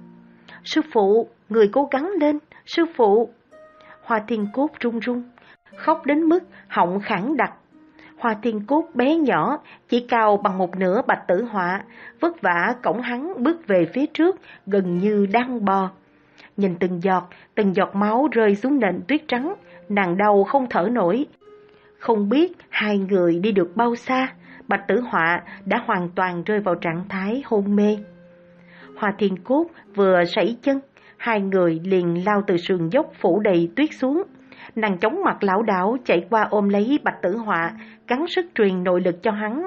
Sư phụ, người cố gắng lên, sư phụ. Hoa Thiên Cốt run run, khóc đến mức họng khản đặc. Hoa Thiên Cốt bé nhỏ, chỉ cao bằng một nửa Bạch Tử Họa, vất vả cõng hắn bước về phía trước, gần như đang bò. Nhìn từng giọt, từng giọt máu rơi xuống nền tuyết trắng, nàng đau không thở nổi. Không biết hai người đi được bao xa, Bạch Tử Họa đã hoàn toàn rơi vào trạng thái hôn mê. Hoa Thiên Cốt vừa sẩy chân, hai người liền lao từ sườn dốc phủ đầy tuyết xuống. Nàng chóng mặt lảo đảo chạy qua ôm lấy Bạch Tử Họa, gắng sức truyền nội lực cho hắn.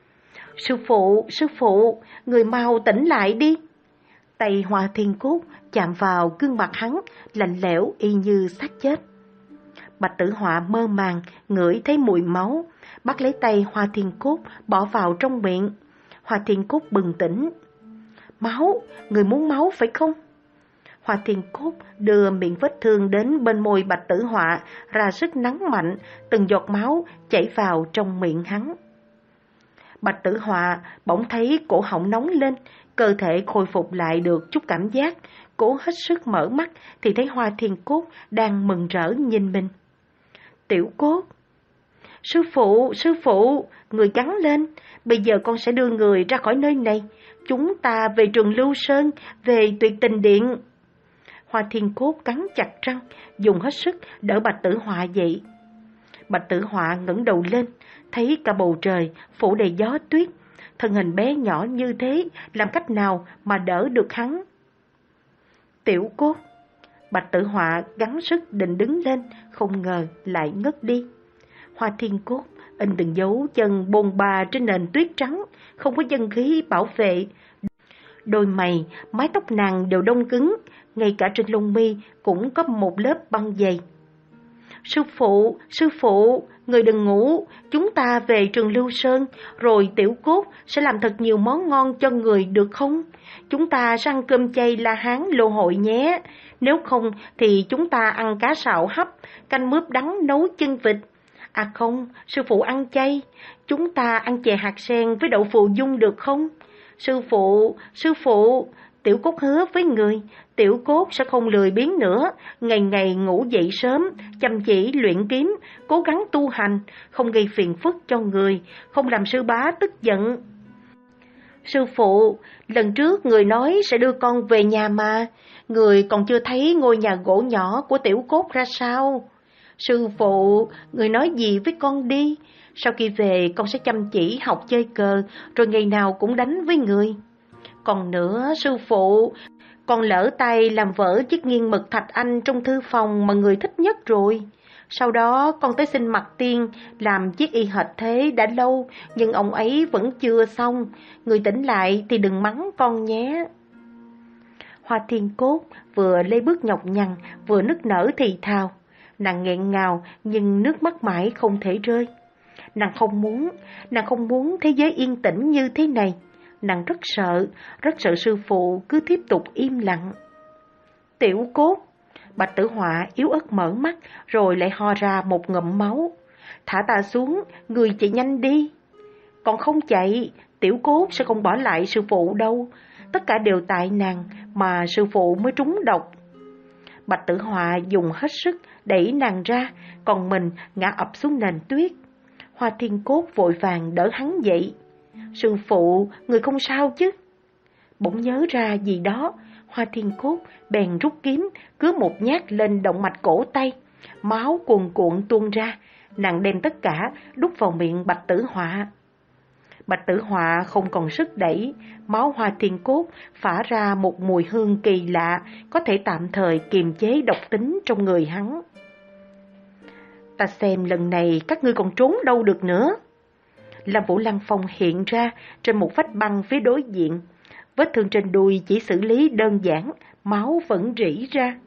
Sư phụ, sư phụ, người mau tỉnh lại đi. Tay Hoa Thiên Cốt chạm vào gương mặt hắn, lạnh lẽo y như xác chết. Bạch Tử Họa mơ màng, ngửi thấy mùi máu, bắt lấy tay Hoa Thiên Cốt bỏ vào trong miệng. Hoa Thiên Cốt bừng tỉnh. Máu, người muốn máu phải không? Hoa Thiên Cốt đưa miệng vết thương đến bên môi Bạch Tử Họa, ra sức nắn mạnh, từng giọt máu chảy vào trong miệng hắn. Bạch Tử Họa bỗng thấy cổ họng nóng lên, cơ thể khôi phục lại được chút cảm giác, cố hết sức mở mắt thì thấy Hoa Thiên Cốt đang mừng rỡ nhìn mình. Tiểu Cốt, sư phụ, sư phụ, người gắng lên, bây giờ con sẽ đưa người ra khỏi nơi này, chúng ta về Trường Lưu Sơn, về Tuyệt Tình Điện. Hoa Thiên Cốt cắn chặt răng, dùng hết sức đỡ Bạch Tử Họa dậy. Bạch Tử Họa ngẩng đầu lên, thấy cả bầu trời phủ đầy gió tuyết, thân hình bé nhỏ như thế, làm cách nào mà đỡ được hắn? Tiểu Cốt. Bạch Tử Họa gắng sức định đứng lên, không ngờ lại ngất đi. Hoa Thiên Cốt in từng dấu chân bồn bà trên nền tuyết trắng, không có chân khí bảo vệ. Đôi mày, mái tóc nàng đều đông cứng, ngay cả trên lông mi cũng có một lớp băng dày. Sư phụ, sư phụ, người đừng ngủ, chúng ta về Trường Lưu Sơn, rồi Tiểu Cốt sẽ làm thật nhiều món ngon cho người được không? Chúng ta sẽ ăn cơm chay La Hán Lô Hội nhé, nếu không thì chúng ta ăn cá sạo hấp, canh mướp đắng nấu chân vịt. À không, sư phụ ăn chay, chúng ta ăn chè hạt sen với đậu phụ dung được không? Sư phụ, sư phụ, Tiểu Cốt hứa với người, Tiểu Cốt sẽ không lười biếng nữa, ngày ngày ngủ dậy sớm, chăm chỉ luyện kiếm, cố gắng tu hành, không gây phiền phức cho người, không làm sư bá tức giận. Sư phụ, lần trước người nói sẽ đưa con về nhà mà, người còn chưa thấy ngôi nhà gỗ nhỏ của Tiểu Cốt ra sao? Sư phụ, người nói gì với con đi, sau khi về con sẽ chăm chỉ học chơi cờ, rồi ngày nào cũng đánh với người. Còn nữa, sư phụ, con lỡ tay làm vỡ chiếc nghiêng mực thạch anh trong thư phòng mà người thích nhất rồi. Sau đó con tới xin Mặt Tiên làm chiếc y hệt thế đã lâu, nhưng ông ấy vẫn chưa xong. Người tỉnh lại thì đừng mắng con nhé. Hoa Thiên Cốt vừa lê bước nhọc nhằn, vừa nức nở thì thào. Nàng nghẹn ngào nhưng nước mắt mãi không thể rơi. Nàng không muốn, nàng không muốn thế giới yên tĩnh như thế này. Nàng rất sợ, rất sợ sư phụ cứ tiếp tục im lặng. Tiểu Cốt, Bạch Tử Họa yếu ớt mở mắt rồi lại ho ra một ngụm máu. Thả ta xuống, người chạy nhanh đi. Còn không chạy, Tiểu Cốt sẽ không bỏ lại sư phụ đâu. Tất cả đều tại nàng mà sư phụ mới trúng độc. Bạch Tử Họa dùng hết sức đẩy nàng ra, còn mình ngã ập xuống nền tuyết. Hoa Thiên Cốt vội vàng đỡ hắn dậy. Sư phụ, người không sao chứ? Bỗng nhớ ra gì đó, Hoa Thiên Cốt bèn rút kiếm, cứ một nhát lên động mạch cổ tay. Máu cuồn cuộn tuôn ra, nàng đem tất cả đút vào miệng Bạch Tử Họa. Bạch Tử Họa không còn sức đẩy, máu Hoa Thiên Cốt phả ra một mùi hương kỳ lạ, có thể tạm thời kiềm chế độc tính trong người hắn. Ta xem lần này các ngươi còn trốn đâu được nữa. Lam Vũ Lăng Phong hiện ra trên một vách băng phía đối diện. Vết thương trên đùi chỉ xử lý đơn giản, máu vẫn rỉ ra.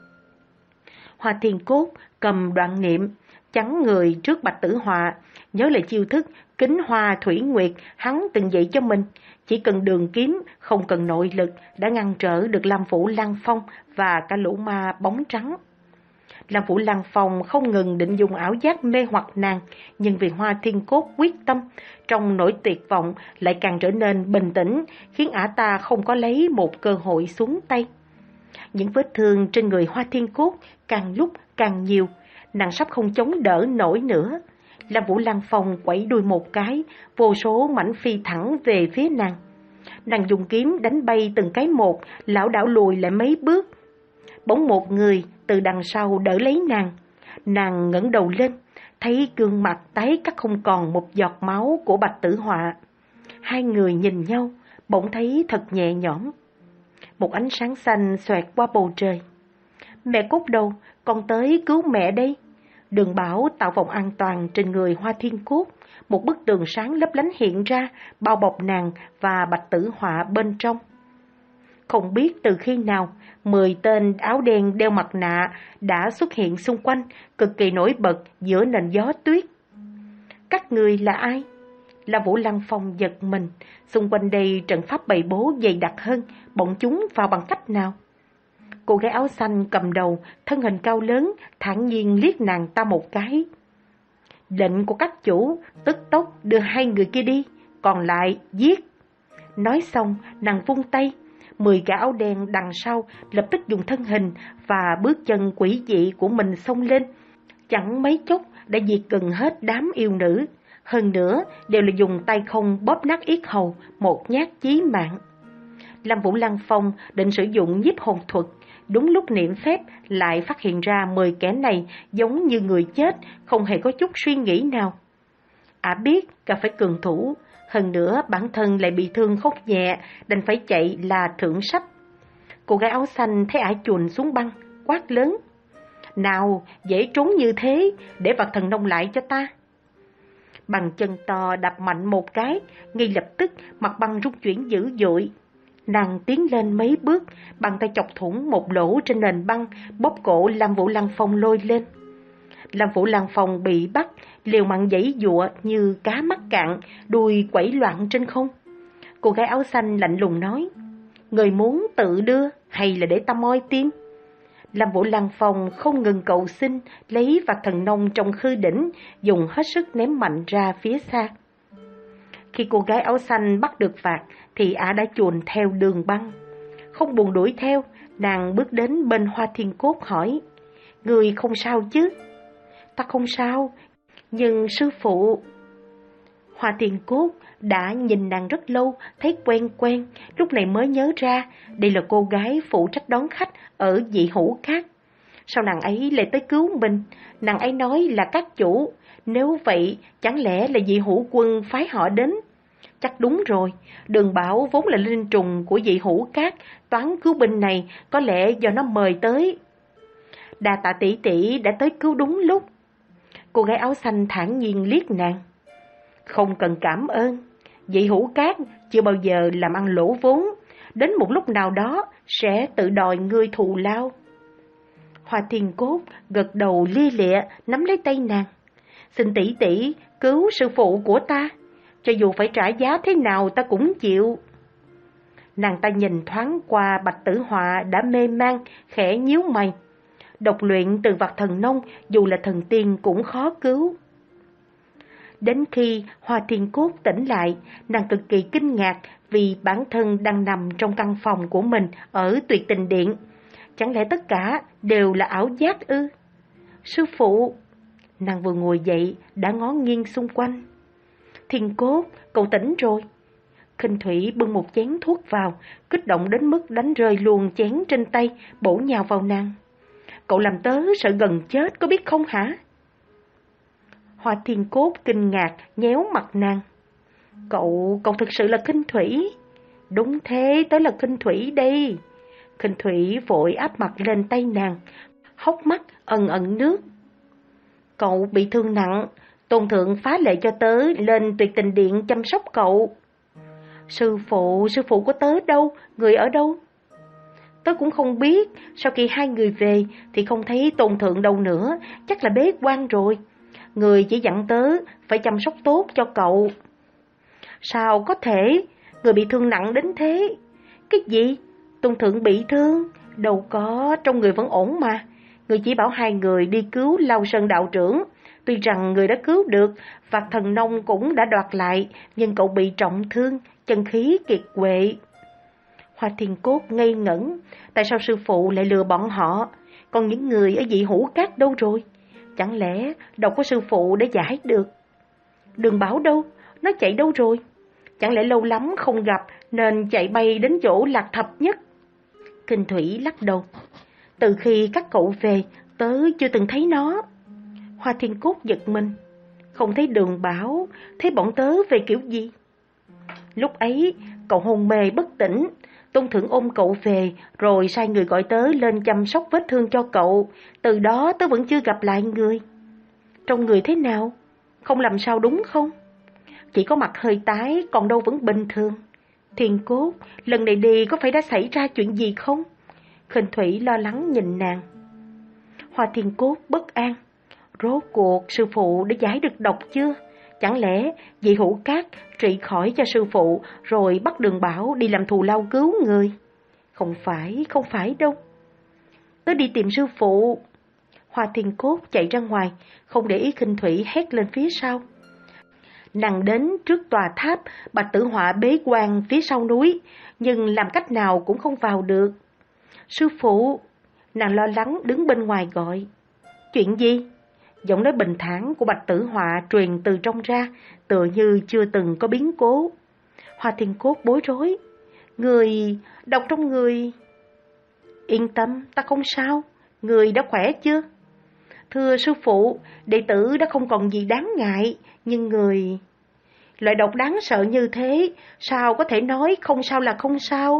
Hoa Thiên Cốt cầm đoạn niệm, chắn người trước Bạch Tử Họa, nhớ lại chiêu thức Kính Hoa Thủy Nguyệt hắn từng dạy cho mình. Chỉ cần đường kiếm, không cần nội lực, đã ngăn trở được Lam Vũ Lăng Phong và cả lũ ma bóng trắng. Lam Vũ Lăng Phong không ngừng định dùng ảo giác mê hoặc nàng, nhưng vì Hoa Thiên Cốt quyết tâm, trong nỗi tuyệt vọng lại càng trở nên bình tĩnh, khiến ả ta không có lấy một cơ hội xuống tay. Những vết thương trên người Hoa Thiên Cốt càng lúc càng nhiều, nàng sắp không chống đỡ nổi nữa. Lam Vũ Lăng Phong quẩy đuôi một cái, vô số mảnh phi thẳng về phía nàng. Nàng dùng kiếm đánh bay từng cái một, lảo đảo lùi lại mấy bước. Bỗng một người từ đằng sau đỡ lấy nàng. Nàng ngẩng đầu lên, thấy gương mặt tái cắt không còn một giọt máu của Bạch Tử Họa. Hai người nhìn nhau, bỗng thấy thật nhẹ nhõm. Một ánh sáng xanh xoẹt qua bầu trời. Mẹ Cốt đâu, con tới cứu mẹ đây. Đường Bảo tạo vòng an toàn trên người Hoa Thiên Cốt. Một bức tường sáng lấp lánh hiện ra, bao bọc nàng và Bạch Tử Họa bên trong. Không biết từ khi nào, mười tên áo đen đeo mặt nạ đã xuất hiện xung quanh, cực kỳ nổi bật giữa nền gió tuyết. Các người là ai? Lam Vũ Lăng Phong giật mình, xung quanh đây trận pháp bày bố dày đặc hơn, bọn chúng vào bằng cách nào? Cô gái áo xanh cầm đầu, thân hình cao lớn, thản nhiên liếc nàng ta một cái. Lệnh của các chủ, tức tốc đưa hai người kia đi, còn lại giết. Nói xong, nàng vung tay. Mười gã áo đen đằng sau lập tức dùng thân hình và bước chân quỷ dị của mình xông lên. Chẳng mấy chốc đã diệt gần hết đám yêu nữ. Hơn nữa đều là dùng tay không bóp nát yết hầu, một nhát chí mạng. Lam Vũ Lăng Phong định sử dụng nhiếp hồn thuật. Đúng lúc niệm phép lại phát hiện ra mười kẻ này giống như người chết, không hề có chút suy nghĩ nào. Ả biết cần phải cường thủ. Hơn nữa bản thân lại bị thương không nhẹ, đành phải chạy là thượng sách. Cô gái áo xanh thấy ả chuồn xuống băng, quát lớn. Nào, dễ trốn như thế, để vật thần nông lại cho ta. Bằng chân to đập mạnh một cái, ngay lập tức mặt băng rung chuyển dữ dội. Nàng tiến lên mấy bước, bàn tay chọc thủng một lỗ trên nền băng, bóp cổ Lam Vũ Lăng Phong lôi lên. Lam Vũ Lăng Phong bị bắt, liều mạng giãy giụa như cá mắc cạn, đuôi quẩy loạn trên không. Cô gái áo xanh lạnh lùng nói, người muốn tự đưa hay là để ta moi tim? Lam Vũ Lăng Phong không ngừng cầu xin, lấy vạt thần nông trong khư đỉnh, dùng hết sức ném mạnh ra phía xa. Khi cô gái áo xanh bắt được vạt, thì ả đã chuồn theo đường băng. Không buồn đuổi theo, nàng bước đến bên Hoa Thiên Cốt hỏi, người không sao chứ? Ta không sao, nhưng sư phụ... Hoa Thiên Cốt đã nhìn nàng rất lâu, thấy quen quen, lúc này mới nhớ ra đây là cô gái phụ trách đón khách ở Dị Hữu Các. Sao nàng ấy lại tới cứu mình? Nàng ấy nói là các chủ, nếu vậy chẳng lẽ là Dị Hữu Quân phái họ đến? Chắc đúng rồi, Đường Bảo vốn là linh trùng của Dị Hữu Các, toán cứu binh này có lẽ do nó mời tới. Đa tạ tỷ tỷ đã tới cứu đúng lúc. Cô gái áo xanh thản nhiên liếc nàng. Không cần cảm ơn, Dị Hữu Các chưa bao giờ làm ăn lỗ vốn. đến một lúc nào đó sẽ tự đòi ngươi thù lao. Hoa Thiên Cốt gật đầu lia lịa nắm lấy tay nàng. Xin tỷ tỷ cứu sư phụ của ta, cho dù phải trả giá thế nào ta cũng chịu. Nàng ta nhìn thoáng qua Bạch Tử Họa đã mê man, khẽ nhíu mày. Độc luyện từ vật thần nông, dù là thần tiên cũng khó cứu. Đến khi Hoa Thiên Cốt tỉnh lại, nàng cực kỳ kinh ngạc vì bản thân đang nằm trong căn phòng của mình ở Tuyệt Tình Điện. Chẳng lẽ tất cả đều là ảo giác ư? Sư phụ! Nàng vừa ngồi dậy đã ngó nghiêng xung quanh. Thiên Cốt, cậu tỉnh rồi. Khinh Thủy bưng một chén thuốc vào, kích động đến mức đánh rơi luôn chén trên tay, bổ nhào vào nàng. Cậu làm tớ sợ gần chết có biết không hả? Hoa Thiên Cốt kinh ngạc nhéo mặt nàng. Cậu, cậu thực sự là Khinh Thủy? Đúng thế, tớ là Khinh Thủy đây. Khinh Thủy vội áp mặt lên tay nàng, hốc mắt ẩn ẩn nước. Cậu bị thương nặng, Tôn thượng phá lệ cho tớ lên Tuyệt Tình Điện chăm sóc cậu. Sư phụ, sư phụ của tớ đâu? Người ở đâu? Tớ cũng không biết, sau khi hai người về thì không thấy Tôn thượng đâu nữa, chắc là bế quan rồi. Người chỉ dặn tớ phải chăm sóc tốt cho cậu. Sao có thể? Người bị thương nặng đến thế. Cái gì? Tôn thượng bị thương? Đâu có, trong người vẫn ổn mà. Người chỉ bảo hai người đi cứu Lao Sơn đạo trưởng. Tuy rằng người đã cứu được, Vạc Thần Nông cũng đã đoạt lại, nhưng cậu bị trọng thương, chân khí kiệt quệ. Hoa Thiên Cốt ngây ngẩn, tại sao sư phụ lại lừa bọn họ? Còn những người ở Dị Hữu Các đâu rồi? Chẳng lẽ độc của sư phụ đã giải được? Đường Bảo đâu? Nó chạy đâu rồi? Chẳng lẽ lâu lắm không gặp nên chạy bay đến chỗ Lạc Thập Nhất? Khinh Thủy lắc đầu. Từ khi các cậu về, tớ chưa từng thấy nó. Hoa Thiên Cốt giật mình. Không thấy Đường Bảo, thấy bọn tớ về kiểu gì? Lúc ấy, cậu hôn mê bất tỉnh. Tôn thượng ôm cậu về, rồi sai người gọi tớ lên chăm sóc vết thương cho cậu. Từ đó tớ vẫn chưa gặp lại người. Trong người thế nào? Không làm sao đúng không? Chỉ có mặt hơi tái, còn đâu vẫn bình thường. Thiên Cốt, lần này đi có phải đã xảy ra chuyện gì không? Khinh Thủy lo lắng nhìn nàng. Hoa Thiên Cốt bất an. Rốt cuộc sư phụ đã giải được độc chưa? Chẳng lẽ Dị Hữu Các trị khỏi cho sư phụ rồi bắt Đường Bảo đi làm thù lao cứu người? Không phải, không phải đâu. Tớ đi tìm sư phụ. Hoa Thiên Cốt chạy ra ngoài, không để ý Khinh Thủy hét lên phía sau. Nàng đến trước tòa tháp, Bạch Tử Họa bế quan phía sau núi, nhưng làm cách nào cũng không vào được. Sư phụ! Nàng lo lắng đứng bên ngoài gọi. Chuyện gì? Giọng nói bình thản của Bạch Tử Họa truyền từ trong ra, tựa như chưa từng có biến cố. Hoa Thiên Cốt bối rối. Người, độc trong người. Yên tâm, ta không sao. Người đã khỏe chưa? Thưa sư phụ, đệ tử đã không còn gì đáng ngại, nhưng người... Loại độc đáng sợ như thế, sao có thể nói không sao là không sao?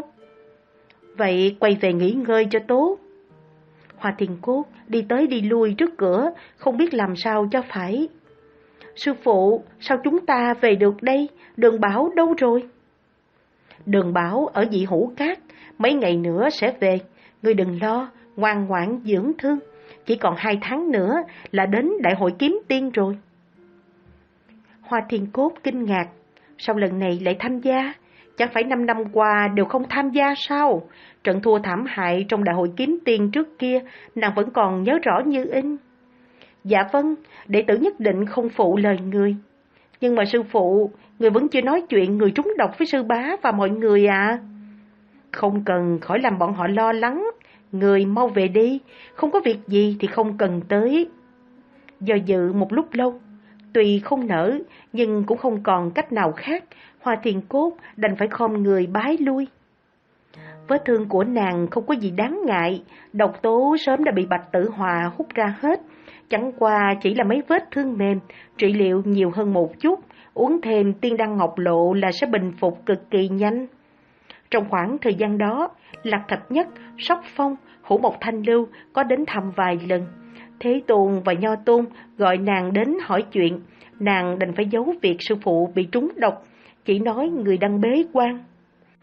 Vậy quay về nghỉ ngơi cho tốt. Hoa Thiên Cốt đi tới đi lui trước cửa, không biết làm sao cho phải. Sư phụ, sao chúng ta về được đây? Đường Bảo đâu rồi? Đường Bảo ở Dị Hữu Các, mấy ngày nữa sẽ về. Ngươi đừng lo, ngoan ngoãn dưỡng thương. Chỉ còn hai tháng nữa là đến Đại hội Kiếm Tiên rồi. Hoa Thiên Cốt kinh ngạc. Sao lần này lại tham gia? Chẳng phải năm năm qua đều không tham gia sao? Trận thua thảm hại trong Đại hội Kiếm Tiên trước kia, nàng vẫn còn nhớ rõ như in. Dạ vâng, đệ tử nhất định không phụ lời người. Nhưng mà sư phụ, người vẫn chưa nói chuyện người trúng độc với sư bá và mọi người à? Không cần, khỏi làm bọn họ lo lắng. Người mau về đi, không có việc gì thì không cần tới. Do dự một lúc lâu, tuy không nỡ, nhưng cũng không còn cách nào khác, Hoa Thiên Cốt đành phải khom người bái lui. Vết thương của nàng không có gì đáng ngại, độc tố sớm đã bị Bạch Tử Họa hút ra hết, chẳng qua chỉ là mấy vết thương mềm, trị liệu nhiều hơn một chút, uống thêm tiên đăng ngọc lộ là sẽ bình phục cực kỳ nhanh. Trong khoảng thời gian đó, Lạc Thập Nhất, Sóc Phong, Hữu Mộc Thanh Lưu có đến thăm vài lần. Thế Tôn và Nho Tôn gọi nàng đến hỏi chuyện, nàng đành phải giấu việc sư phụ bị trúng độc, chỉ nói người đang bế quan.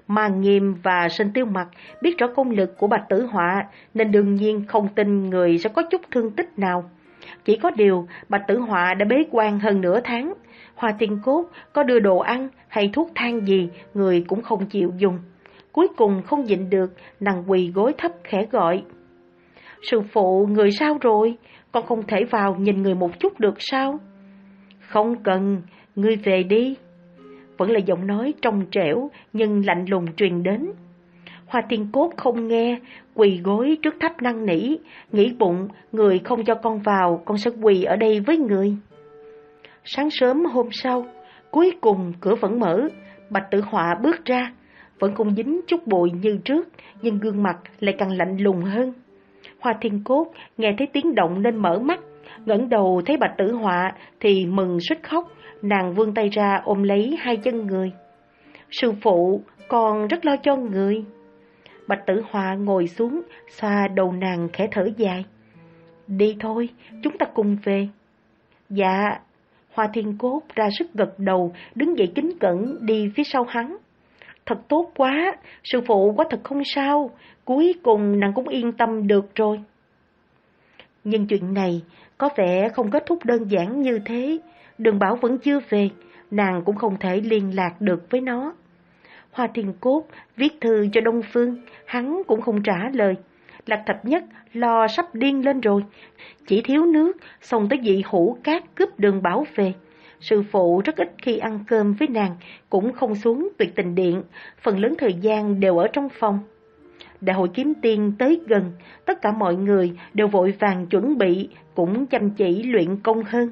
Mà Nghiêm và Sinh Tiêu Mặc biết rõ công lực của Bạch Tử Họa nên đương nhiên không tin người sẽ có chút thương tích nào. Chỉ có điều Bạch Tử Họa đã bế quan hơn nửa tháng, Hoa Thiên Cốt có đưa đồ ăn hay thuốc thang gì người cũng không chịu dùng. Cuối cùng không nhịn được, nàng quỳ gối thấp khẽ gọi: "Sư phụ, người sao rồi? Con không thể vào nhìn người một chút được sao?" "Không cần, ngươi về đi." Vẫn là giọng nói trong trẻo nhưng lạnh lùng truyền đến. Hoa Thiên Cốt không nghe, quỳ gối trước tháp năn nỉ, nghĩ bụng người không cho con vào, con sẽ quỳ ở đây với người. Sáng sớm hôm sau, cuối cùng cửa vẫn mở, Bạch Tử Họa bước ra, vẫn không dính chút bụi như trước, nhưng gương mặt lại càng lạnh lùng hơn. Hoa Thiên Cốt nghe thấy tiếng động nên mở mắt, ngẩng đầu thấy Bạch Tử Họa thì mừng suýt khóc, nàng vươn tay ra ôm lấy hai chân người. "Sư phụ, con rất lo cho người." Bạch Tử Họa ngồi xuống, xoa đầu nàng khẽ thở dài. "Đi thôi, chúng ta cùng về." "Dạ." Hoa Thiên Cốt ra sức gật đầu, đứng dậy kính cẩn đi phía sau hắn. "Thật tốt quá, sư phụ quá thật không sao, cuối cùng nàng cũng yên tâm được rồi." Nhưng chuyện này có vẻ không kết thúc đơn giản như thế. Đường Bảo vẫn chưa về, nàng cũng không thể liên lạc được với nó. Hoa Thiên Cốt viết thư cho Đông Phương, hắn cũng không trả lời. Lạc Thập Nhất lo sắp điên lên rồi, chỉ thiếu nước, xong tới dị hữu cát cướp Đường Bảo về. Sư phụ rất ít khi ăn cơm với nàng, cũng không xuống Tuyệt Tình Điện, phần lớn thời gian đều ở trong phòng. Đại hội kiếm tiên tới gần, tất cả mọi người đều vội vàng chuẩn bị, cũng chăm chỉ luyện công hơn.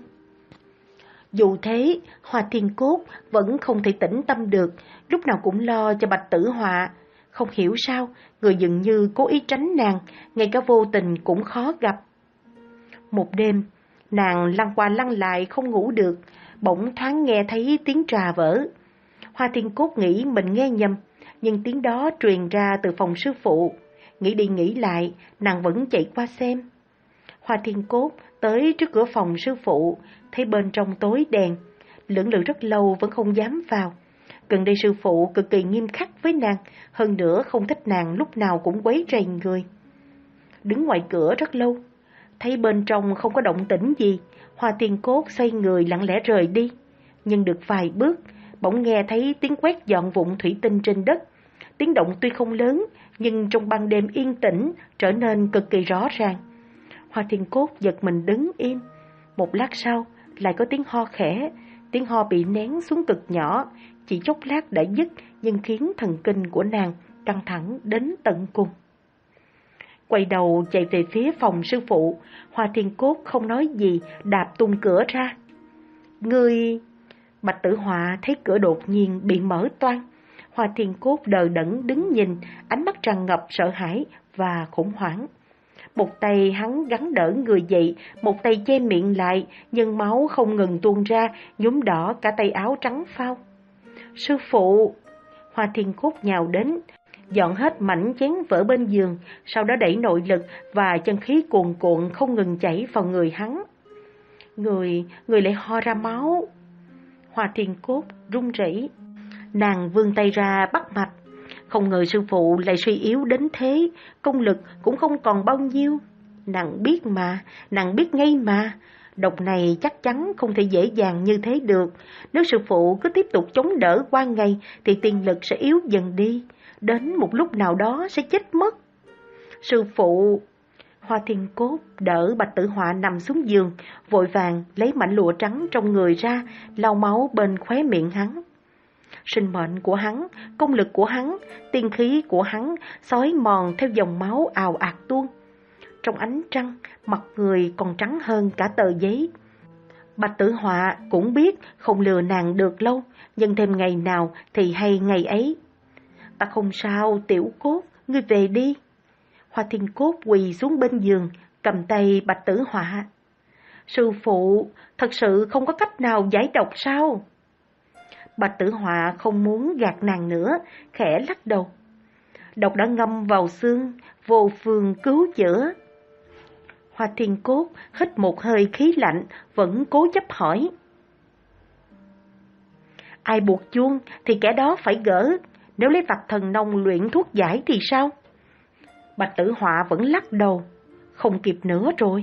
Dù thế, Hoa Thiên Cốt vẫn không thể tĩnh tâm được, lúc nào cũng lo cho Bạch Tử Họa. Không hiểu sao, người dường như cố ý tránh nàng, ngay cả vô tình cũng khó gặp. Một đêm, nàng lăn qua lăn lại không ngủ được, bỗng thoáng nghe thấy tiếng trà vỡ. Hoa Thiên Cốt nghĩ mình nghe nhầm, nhưng tiếng đó truyền ra từ phòng sư phụ. Nghĩ đi nghĩ lại, nàng vẫn chạy qua xem. Hoa Thiên Cốt tới trước cửa phòng sư phụ, thấy bên trong tối đèn, lưỡng lự rất lâu vẫn không dám vào. Gần đây sư phụ cực kỳ nghiêm khắc với nàng, hơn nữa không thích nàng lúc nào cũng quấy rầy người. Đứng ngoài cửa rất lâu, thấy bên trong không có động tĩnh gì, Hoa Thiên Cốt xoay người lặng lẽ rời đi. Nhưng được vài bước, bỗng nghe thấy tiếng quét dọn vụn thủy tinh trên đất. Tiếng động tuy không lớn, nhưng trong ban đêm yên tĩnh trở nên cực kỳ rõ ràng. Hoa Thiên Cốt giật mình đứng im. Một lát sau, lại có tiếng ho khẽ. Tiếng ho bị nén xuống cực nhỏ, chỉ chốc lát đã dứt, nhưng khiến thần kinh của nàng căng thẳng đến tận cùng. Quay đầu chạy về phía phòng sư phụ, Hoa Thiên Cốt không nói gì, đạp tung cửa ra. "Ngươi..." Bạch Tử Họa thấy cửa đột nhiên bị mở toang. Hoa Thiên Cốt đờ đẫn đứng nhìn, ánh mắt tràn ngập sợ hãi và khủng hoảng. Một tay hắn gắng đỡ người dậy, một tay che miệng lại, nhưng máu không ngừng tuôn ra, nhuốm đỏ cả tay áo trắng phao. "Sư phụ!" Hoa Thiên Cốt nhào đến, dọn hết mảnh chén vỡ bên giường, sau đó đẩy nội lực và chân khí cuồn cuộn không ngừng chảy vào người hắn. Người, người lại ho ra máu. Hoa Thiên Cốt run rẩy, nàng vươn tay ra bắt mạch. Không ngờ sư phụ lại suy yếu đến thế, công lực cũng không còn bao nhiêu. Nàng biết mà, nàng biết ngay mà, độc này chắc chắn không thể dễ dàng như thế được. Nếu sư phụ cứ tiếp tục chống đỡ qua ngày thì tiên lực sẽ yếu dần đi, đến một lúc nào đó sẽ chết mất. Sư phụ! Hoa Thiên Cốt đỡ Bạch Tử Họa nằm xuống giường, vội vàng lấy mảnh lụa trắng trong người ra, lau máu bên khóe miệng hắn. Sinh mệnh của hắn, công lực của hắn, tiên khí của hắn xói mòn theo dòng máu ào ạt tuôn. Trong ánh trăng, mặt người còn trắng hơn cả tờ giấy. Bạch Tử Họa cũng biết không lừa nàng được lâu, nhưng thêm ngày nào thì hay ngày ấy. "Ta không sao, Tiểu Cốt, ngươi về đi." Hoa Thiên Cốt quỳ xuống bên giường, cầm tay Bạch Tử Họa. "Sư phụ, thật sự không có cách nào giải độc sao?" Bạch Tử Họa không muốn gạt nàng nữa, khẽ lắc đầu. "Độc đã ngâm vào xương, vô phương cứu chữa." Hoa Thiên Cốt hít một hơi khí lạnh, vẫn cố chấp hỏi. "Ai buộc chuông thì kẻ đó phải gỡ, Nếu lấy vật thần nông luyện thuốc giải thì sao? Bạch Tử Họa vẫn lắc đầu. Không kịp nữa rồi.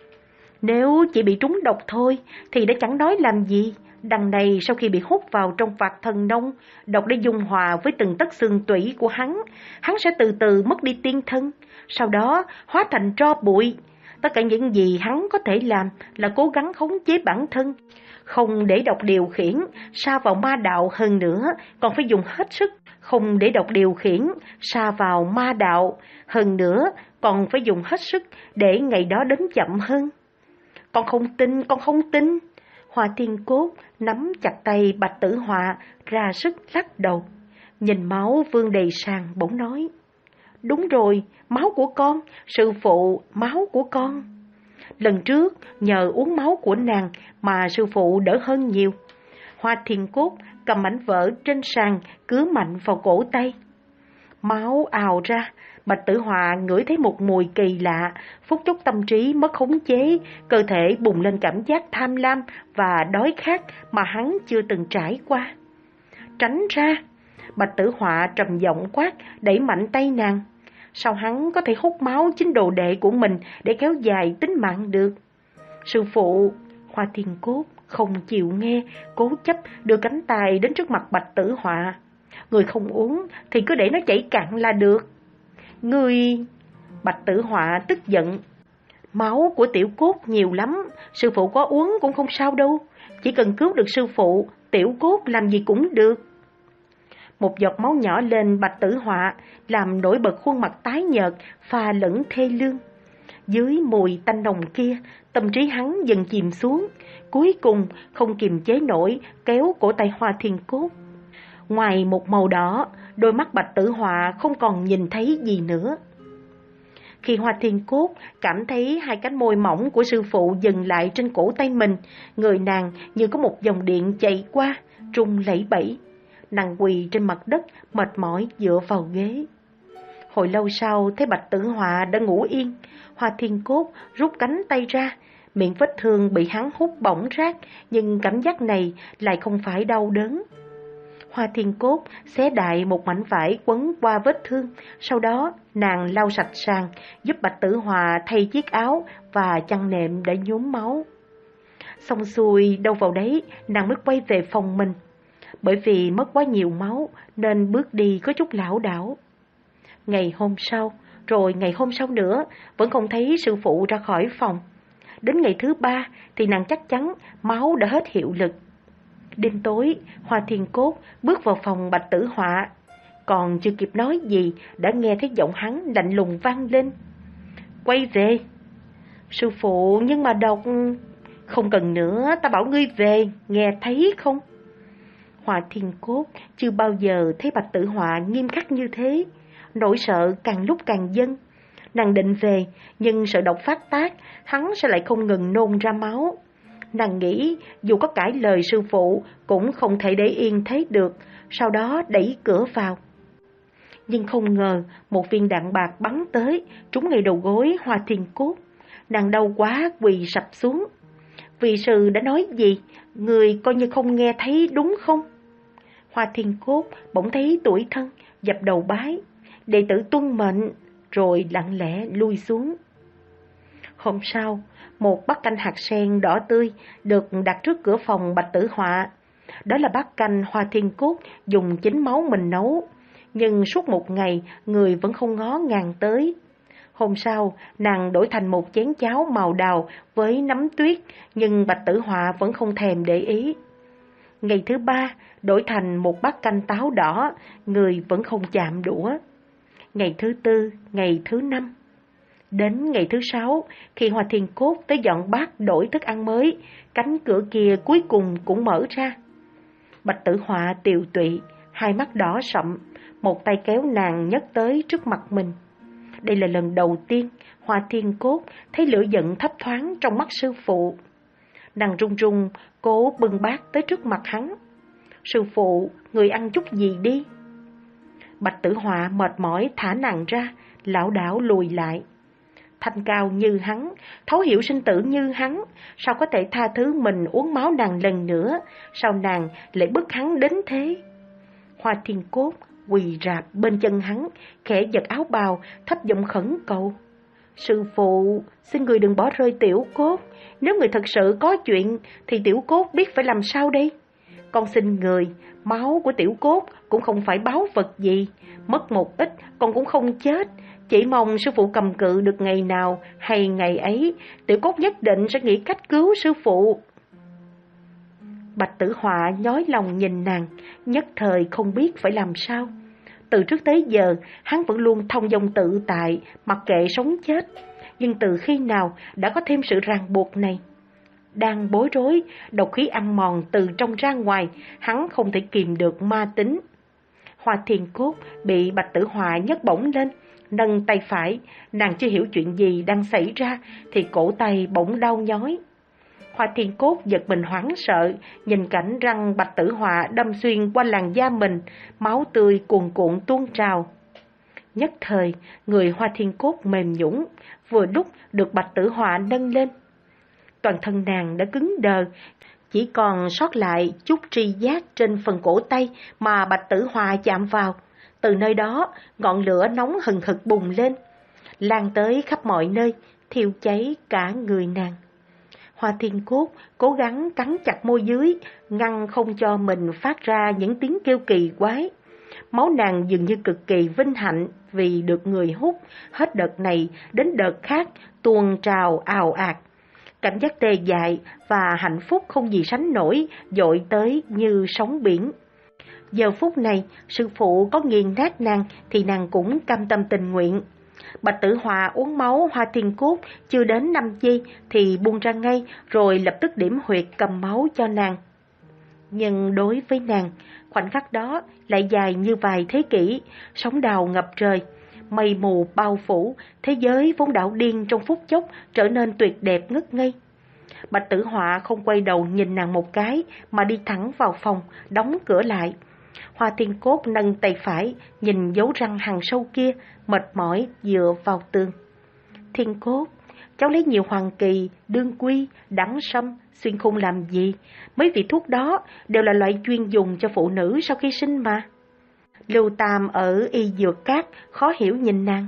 Nếu chỉ bị trúng độc thôi thì đã chẳng nói làm gì. Đằng này sau khi bị hút vào trong vạt thần nông, độc đã dung hòa với từng tấc xương tủy của hắn. Hắn sẽ từ từ mất đi tiên thân, sau đó hóa thành tro bụi. Tất cả những gì hắn có thể làm là cố gắng khống chế bản thân, không để độc điều khiển, sa vào ma đạo, hơn nữa còn phải dùng hết sức. Không để độc điều khiển, sa vào ma đạo, hơn nữa còn phải dùng hết sức để ngày đó đến chậm hơn. Con không tin, con không tin. Hoa Thiên Cốt nắm chặt tay Bạch Tử Họa, ra sức lắc đầu. Nhìn máu vương đầy sàn bỗng nói. Đúng rồi, máu của con, sư phụ, máu của con. Lần trước nhờ uống máu của nàng mà sư phụ đỡ hơn nhiều. Hoa Thiên Cốt cầm mảnh vỡ trên sàn cứa mạnh vào cổ tay. Máu ào ra. Bạch Tử Họa ngửi thấy một mùi kỳ lạ, phút chốc tâm trí mất khống chế, cơ thể bùng lên cảm giác tham lam và đói khát mà hắn chưa từng trải qua. Tránh ra! Bạch Tử Họa trầm giọng quát, đẩy mạnh tay nàng. Sao hắn có thể hút máu chính đồ đệ của mình để kéo dài tính mạng được? Sư phụ! Hoa Thiên Cốt không chịu nghe, cố chấp đưa cánh tay đến trước mặt Bạch Tử Họa. Người không uống thì cứ để nó chảy cạn là được. Người... Bạch Tử Họa tức giận. Máu của tiểu cốt nhiều lắm, sư phụ có uống cũng không sao đâu. Chỉ cần cứu được sư phụ, tiểu cốt làm gì cũng được. Một giọt máu nhỏ lên Bạch Tử Họa, làm nổi bật khuôn mặt tái nhợt, pha lẫn thê lương. Dưới mùi tanh nồng kia, tâm trí hắn dần chìm xuống, cuối cùng không kiềm chế nổi, kéo cổ tay Hoa Thiên Cốt. Ngoài một màu đỏ, đôi mắt Bạch Tử Họa không còn nhìn thấy gì nữa. Khi Hoa Thiên Cốt cảm thấy hai cánh môi mỏng của sư phụ dừng lại trên cổ tay mình, người nàng như có một dòng điện chạy qua, rung lẩy bẩy. Nàng quỳ trên mặt đất, mệt mỏi dựa vào ghế. Hồi lâu sau thấy Bạch Tử Họa đã ngủ yên, Hoa Thiên Cốt rút cánh tay ra, miệng vết thương bị hắn hút bỏng rát, nhưng cảm giác này lại không phải đau đớn. Hoa Thiên Cốt xé đại một mảnh vải quấn qua vết thương, sau đó nàng lau sạch sàn, giúp Bạch Tử Họa thay chiếc áo và chăn nệm đã nhuốm máu. Xong xuôi đâu vào đấy, nàng mới quay về phòng mình. Bởi vì mất quá nhiều máu nên bước đi có chút lảo đảo. Ngày hôm sau, rồi ngày hôm sau nữa, vẫn không thấy sư phụ ra khỏi phòng. Đến ngày thứ ba thì nàng chắc chắn máu đã hết hiệu lực. Đêm tối, Hoa Thiên Cốt bước vào phòng Bạch Tử Họa. Còn chưa kịp nói gì đã nghe thấy giọng hắn lạnh lùng vang lên. Quay về. Sư phụ, nhưng mà độc... Không cần nữa, ta bảo ngươi về, nghe thấy không? Hoa Thiên Cốt chưa bao giờ thấy Bạch Tử Họa nghiêm khắc như thế. Nỗi sợ càng lúc càng dâng. Nàng định về, nhưng sợ độc phát tác, hắn sẽ lại không ngừng nôn ra máu. Nàng nghĩ dù có cãi lời sư phụ cũng không thể để yên thế được, sau đó đẩy cửa vào. Nhưng không ngờ một viên đạn bạc bắn tới, trúng ngay đầu gối Hoa Thiên Cốt. Nàng đau quá quỳ sập xuống. Vị sư đã nói gì? Người coi như không nghe thấy đúng không? Hoa Thiên Cốt bỗng thấy tủi thân, dập đầu bái. Đệ tử tuân mệnh, rồi lặng lẽ lui xuống. Hôm sau, một bát canh hạt sen đỏ tươi được đặt trước cửa phòng Bạch Tử Họa. Đó là bát canh Hoa Thiên Cốt dùng chính máu mình nấu, nhưng suốt một ngày người vẫn không ngó ngàng tới. Hôm sau, nàng đổi thành một chén cháo màu đào với nấm tuyết, nhưng Bạch Tử Họa vẫn không thèm để ý. Ngày thứ ba, đổi thành một bát canh táo đỏ, người vẫn không chạm đũa. Ngày thứ tư, ngày thứ năm. Đến ngày thứ sáu, khi Hoa Thiên Cốt tới dọn bát đổi thức ăn mới, cánh cửa kia cuối cùng cũng mở ra. Bạch Tử Họa tiều tụy, hai mắt đỏ sậm, một tay kéo nàng nhấc tới trước mặt mình. Đây là lần đầu tiên Hoa Thiên Cốt thấy lửa giận thấp thoáng trong mắt sư phụ. Nàng run run cố bưng bát tới trước mặt hắn. Sư phụ, người ăn chút gì đi. Bạch Tử Họa mệt mỏi thả nàng ra, lảo đảo lùi lại. Thanh cao như hắn, thấu hiểu sinh tử như hắn, sao có thể tha thứ mình uống máu nàng lần nữa, sao nàng lại bức hắn đến thế? Hoa Thiên Cốt quỳ rạp bên chân hắn, khẽ giật áo bào, thấp giọng khẩn cầu. Sư phụ, xin người đừng bỏ rơi Tiểu Cốt. Nếu người thật sự có chuyện, thì Tiểu Cốt biết phải làm sao đây? Con xin người, máu của Tiểu Cốt cũng không phải báu vật gì. Mất một ít, con cũng không chết. Chỉ mong sư phụ cầm cự được ngày nào hay ngày ấy, Tiểu Cốt nhất định sẽ nghĩ cách cứu sư phụ. Bạch Tử Họa nhói lòng nhìn nàng, nhất thời không biết phải làm sao. Từ trước tới giờ, hắn vẫn luôn thông dong tự tại, mặc kệ sống chết. Nhưng từ khi nào đã có thêm sự ràng buộc này? Đang bối rối, độc khí ăn mòn từ trong ra ngoài, hắn không thể kìm được ma tính. Hoa Thiên Cốt bị Bạch Tử Họa nhấc bổng lên, nâng tay phải, nàng chưa hiểu chuyện gì đang xảy ra thì cổ tay bỗng đau nhói. Hoa Thiên Cốt giật mình hoảng sợ, nhìn cảnh răng Bạch Tử Họa đâm xuyên qua làn da mình, máu tươi cuồn cuộn tuôn trào. Nhất thời, người Hoa Thiên Cốt mềm nhũn, vừa lúc được Bạch Tử Họa nâng lên. Toàn thân nàng đã cứng đờ, chỉ còn sót lại chút tri giác trên phần cổ tay mà Bạch Tử Họa chạm vào. Từ nơi đó, ngọn lửa nóng hừng hực bùng lên, lan tới khắp mọi nơi, thiêu cháy cả người nàng. Hoa Thiên Cốt cố gắng cắn chặt môi dưới, ngăn không cho mình phát ra những tiếng kêu kỳ quái. Máu nàng dường như cực kỳ vinh hạnh vì được người hút, hết đợt này đến đợt khác tuôn trào ào ạt. Cảm giác tê dại và hạnh phúc không gì sánh nổi, dội tới như sóng biển. Giờ phút này, sư phụ có nghiền nát nàng thì nàng cũng cam tâm tình nguyện. Bạch Tử Họa uống máu Hoa Thiên Cốt chưa đến năm giây thì buông ra ngay, rồi lập tức điểm huyệt cầm máu cho nàng. Nhưng đối với nàng, khoảnh khắc đó lại dài như vài thế kỷ, sóng đào ngập trời, mây mù bao phủ, thế giới vốn đảo điên trong phút chốc trở nên tuyệt đẹp ngất ngây. Bạch Tử Họa không quay đầu nhìn nàng một cái mà đi thẳng vào phòng, đóng cửa lại. Hoa Thiên Cốt nâng tay phải, nhìn dấu răng hằn sâu kia, mệt mỏi dựa vào tường. Thiên Cốt, cháu lấy nhiều hoàng kỳ, đương quy, đắng sâm, xuyên khung làm gì? Mấy vị thuốc đó đều là loại chuyên dùng cho phụ nữ sau khi sinh mà. Lưu Tam ở y dược cát khó hiểu nhìn nàng.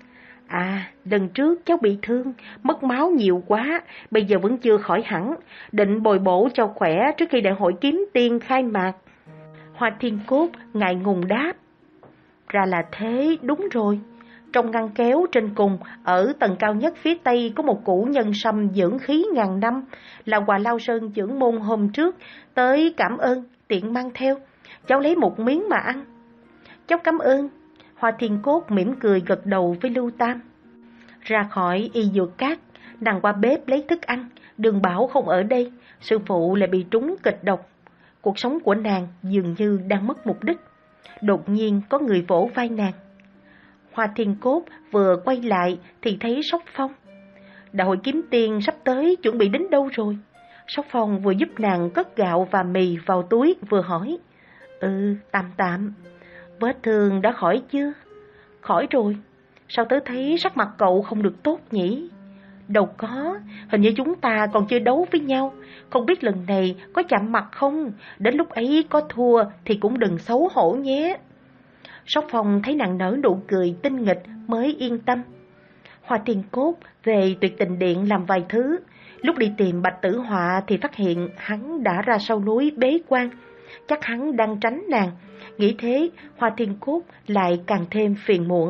À, lần trước cháu bị thương, mất máu nhiều quá, bây giờ vẫn chưa khỏi hẳn, định bồi bổ cho khỏe trước khi đại hội kiếm tiên khai mạc. Hoa Thiên Cốt ngại ngùng đáp. Ra là thế, đúng rồi. Trong ngăn kéo trên cùng, ở tầng cao nhất phía tây có một củ nhân sâm dưỡng khí ngàn năm, là quà Lao Sơn trưởng môn hôm trước, tới cảm ơn, tiện mang theo. Cháu lấy một miếng mà ăn. Cháu cảm ơn. Hoa Thiên Cốt mỉm cười gật đầu với Lưu Tam. Ra khỏi y dược cát, nàng qua bếp lấy thức ăn, Đường Bảo không ở đây, sư phụ lại bị trúng kịch độc. Cuộc sống của nàng dường như đang mất mục đích. Đột nhiên có người vỗ vai nàng. Hoa Thiên Cốt vừa quay lại thì thấy Sóc Phong. Đại hội kiếm tiên sắp tới, chuẩn bị đến đâu rồi? Sóc Phong vừa giúp nàng cất gạo và mì vào túi vừa hỏi. Ừ, tạm tạm. Vết thương đã khỏi chưa? Khỏi rồi. Sao tớ thấy sắc mặt cậu không được tốt nhỉ? Đâu có, hình như chúng ta còn chưa đấu với nhau. Không biết lần này có chạm mặt không? Đến lúc ấy có thua thì cũng đừng xấu hổ nhé. Sóc Phong thấy nàng nở nụ cười tinh nghịch mới yên tâm. Hoa Thiên Cốt về Tuyệt Tình Điện làm vài thứ. Lúc đi tìm Bạch Tử Họa thì phát hiện hắn đã ra sau núi bế quan. Chắc hắn đang tránh nàng. Nghĩ thế, Hoa Thiên Cốt lại càng thêm phiền muộn.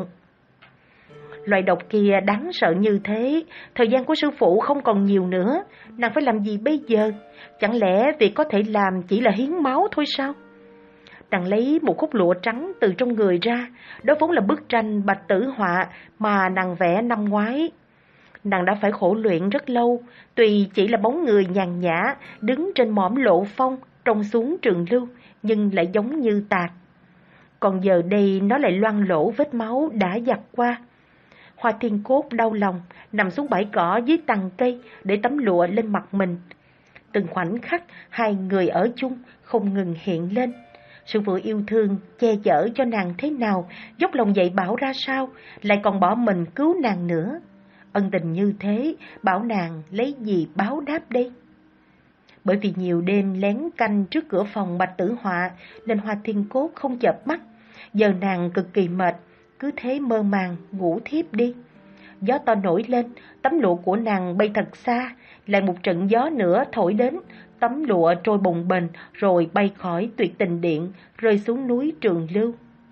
Loại độc kia đáng sợ như thế, thời gian của sư phụ không còn nhiều nữa, nàng phải làm gì bây giờ? Chẳng lẽ việc có thể làm chỉ là hiến máu thôi sao? Nàng lấy một khúc lụa trắng từ trong người ra, đó vốn là bức tranh Bạch Tử Họa mà nàng vẽ năm ngoái. Nàng đã phải khổ luyện rất lâu, tuy chỉ là bóng người nhàn nhã, đứng trên mỏm lộ phong, trông xuống trường lưu, nhưng lại giống như tạc. Còn giờ đây nó lại loang lỗ vết máu đã giặt qua. Hoa Thiên Cốt đau lòng, nằm xuống bãi cỏ dưới tầng cây để tấm lụa lên mặt mình. Từng khoảnh khắc hai người ở chung không ngừng hiện lên. Sư phụ yêu thương che chở cho nàng thế nào, dốc lòng dạy bảo ra sao, lại còn bỏ mình cứu nàng nữa. Ân tình như thế, bảo nàng lấy gì báo đáp đây? Bởi vì nhiều đêm lén canh trước cửa phòng Bạch Tử Họa nên Hoa Thiên Cốt không chợp mắt. Giờ nàng cực kỳ mệt, cứ thế mơ màng ngủ thiếp đi. Gió to nổi lên, tấm lụa của nàng bay thật xa, lại một trận gió nữa thổi đến, tấm lụa trôi bồng bềnh rồi bay khỏi Tuyệt Tình Điện, rơi xuống núi Trường Lưu.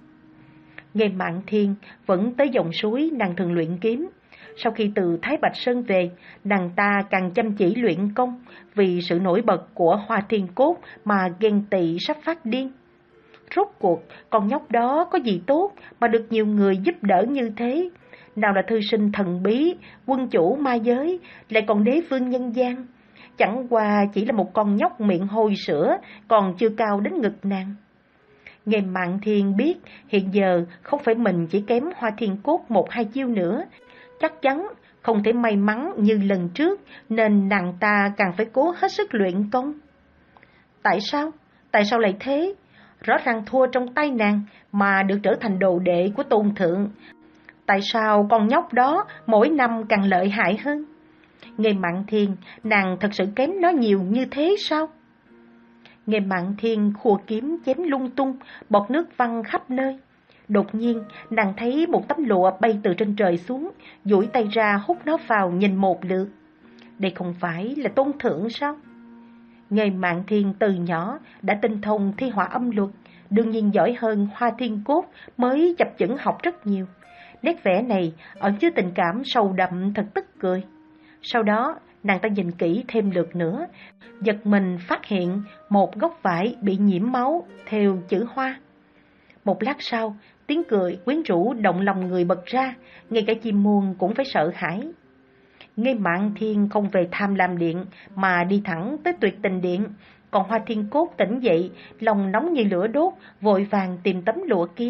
Nghe Mạn Thiên vẫn tới dòng suối nàng thường luyện kiếm. Sau khi từ Thái Bạch Sơn về, nàng ta càng chăm chỉ luyện công, vì sự nổi bật của Hoa Thiên Cốt mà ghen tị sắp phát điên. Rốt cuộc, con nhóc đó có gì tốt mà được nhiều người giúp đỡ như thế? Nào là thư sinh thần bí, quân chủ ma giới, lại còn đế vương nhân gian. Chẳng qua chỉ là một con nhóc miệng hôi sữa, còn chưa cao đến ngực nàng. Nghe Mạn Thiên biết hiện giờ không phải mình chỉ kém Hoa Thiên Cốt một hai chiêu nữa, chắc chắn không thể may mắn như lần trước, nên nàng ta càng phải cố hết sức luyện công. Tại sao? Tại sao lại thế? Rõ ràng thua trong tay nàng mà được trở thành đồ đệ của Tôn Thượng. Tại sao con nhóc đó mỗi năm càng lợi hại hơn? Nghe Mạn Thiên, nàng thật sự kém nó nhiều như thế sao? Nghe Mạn Thiên khua kiếm chém lung tung, bọt nước văng khắp nơi. Đột nhiên, nàng thấy một tấm lụa bay từ trên trời xuống, duỗi tay ra hút nó vào nhìn một lượt. Đây không phải là Tôn Thượng sao? Nghe Mạn Thiên từ nhỏ đã tinh thông thi họa âm luật, đương nhiên giỏi hơn Hoa Thiên Cốt, mới chập chững học rất nhiều. Nét vẽ này ẩn chứa tình cảm sâu đậm thật tức cười. Sau đó, nàng ta nhìn kỹ thêm lượt nữa, giật mình phát hiện một góc vải bị nhiễm máu, theo chữ Hoa. Một lát sau, tiếng cười quyến rũ động lòng người bật ra, ngay cả chim muông cũng phải sợ hãi. Nghe Mạn Thiên không về Tham Lam Điện mà đi thẳng tới Tuyệt Tình Điện, còn Hoa Thiên Cốt tỉnh dậy, lòng nóng như lửa đốt, vội vàng tìm tấm lụa kia.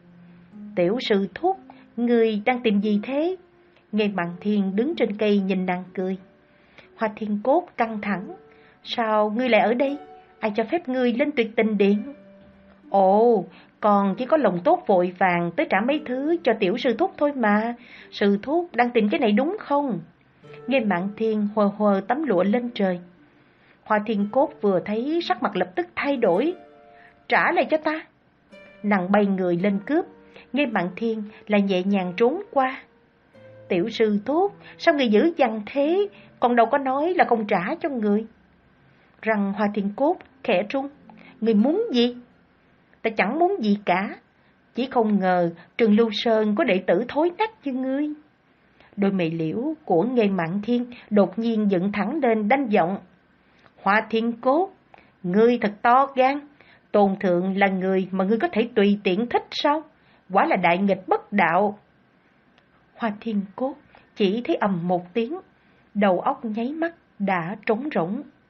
Tiểu sư thúc, người đang tìm gì thế? Nghe Mạn Thiên đứng trên cây nhìn nàng cười. Hoa Thiên Cốt căng thẳng. Sao ngươi lại ở đây? Ai cho phép ngươi lên Tuyệt Tình Điện? Ồ, còn chỉ có lòng tốt vội vàng tới trả mấy thứ cho tiểu sư thúc thôi mà. Sư thúc đang tìm cái này đúng không? Nghe Mạn Thiên hờ hờ tấm lụa lên trời. Hoa Thiên Cốt vừa thấy sắc mặt lập tức thay đổi. Trả lại cho ta. Nàng bay người lên cướp. Nghe Mạn Thiên lại nhẹ nhàng trốn qua. Tiểu sư thúc, sao người dữ dằn thế? Còn đâu có nói là không trả cho người. Răng Hoa Thiên Cốt khẽ rung. Người muốn gì? Ta chẳng muốn gì cả. Chỉ không ngờ Trường Lưu Sơn có đệ tử thối nát như ngươi. Đôi mày liễu của Nghe Mạn Thiên đột nhiên dựng thẳng lên đanh giọng. Hoa Thiên Cốt, ngươi thật to gan. Tôn Thượng là người mà ngươi có thể tùy tiện thích sao? Quả là đại nghịch bất đạo. Hoa Thiên Cốt chỉ thấy ầm một tiếng, đầu óc nháy mắt đã trống rỗng.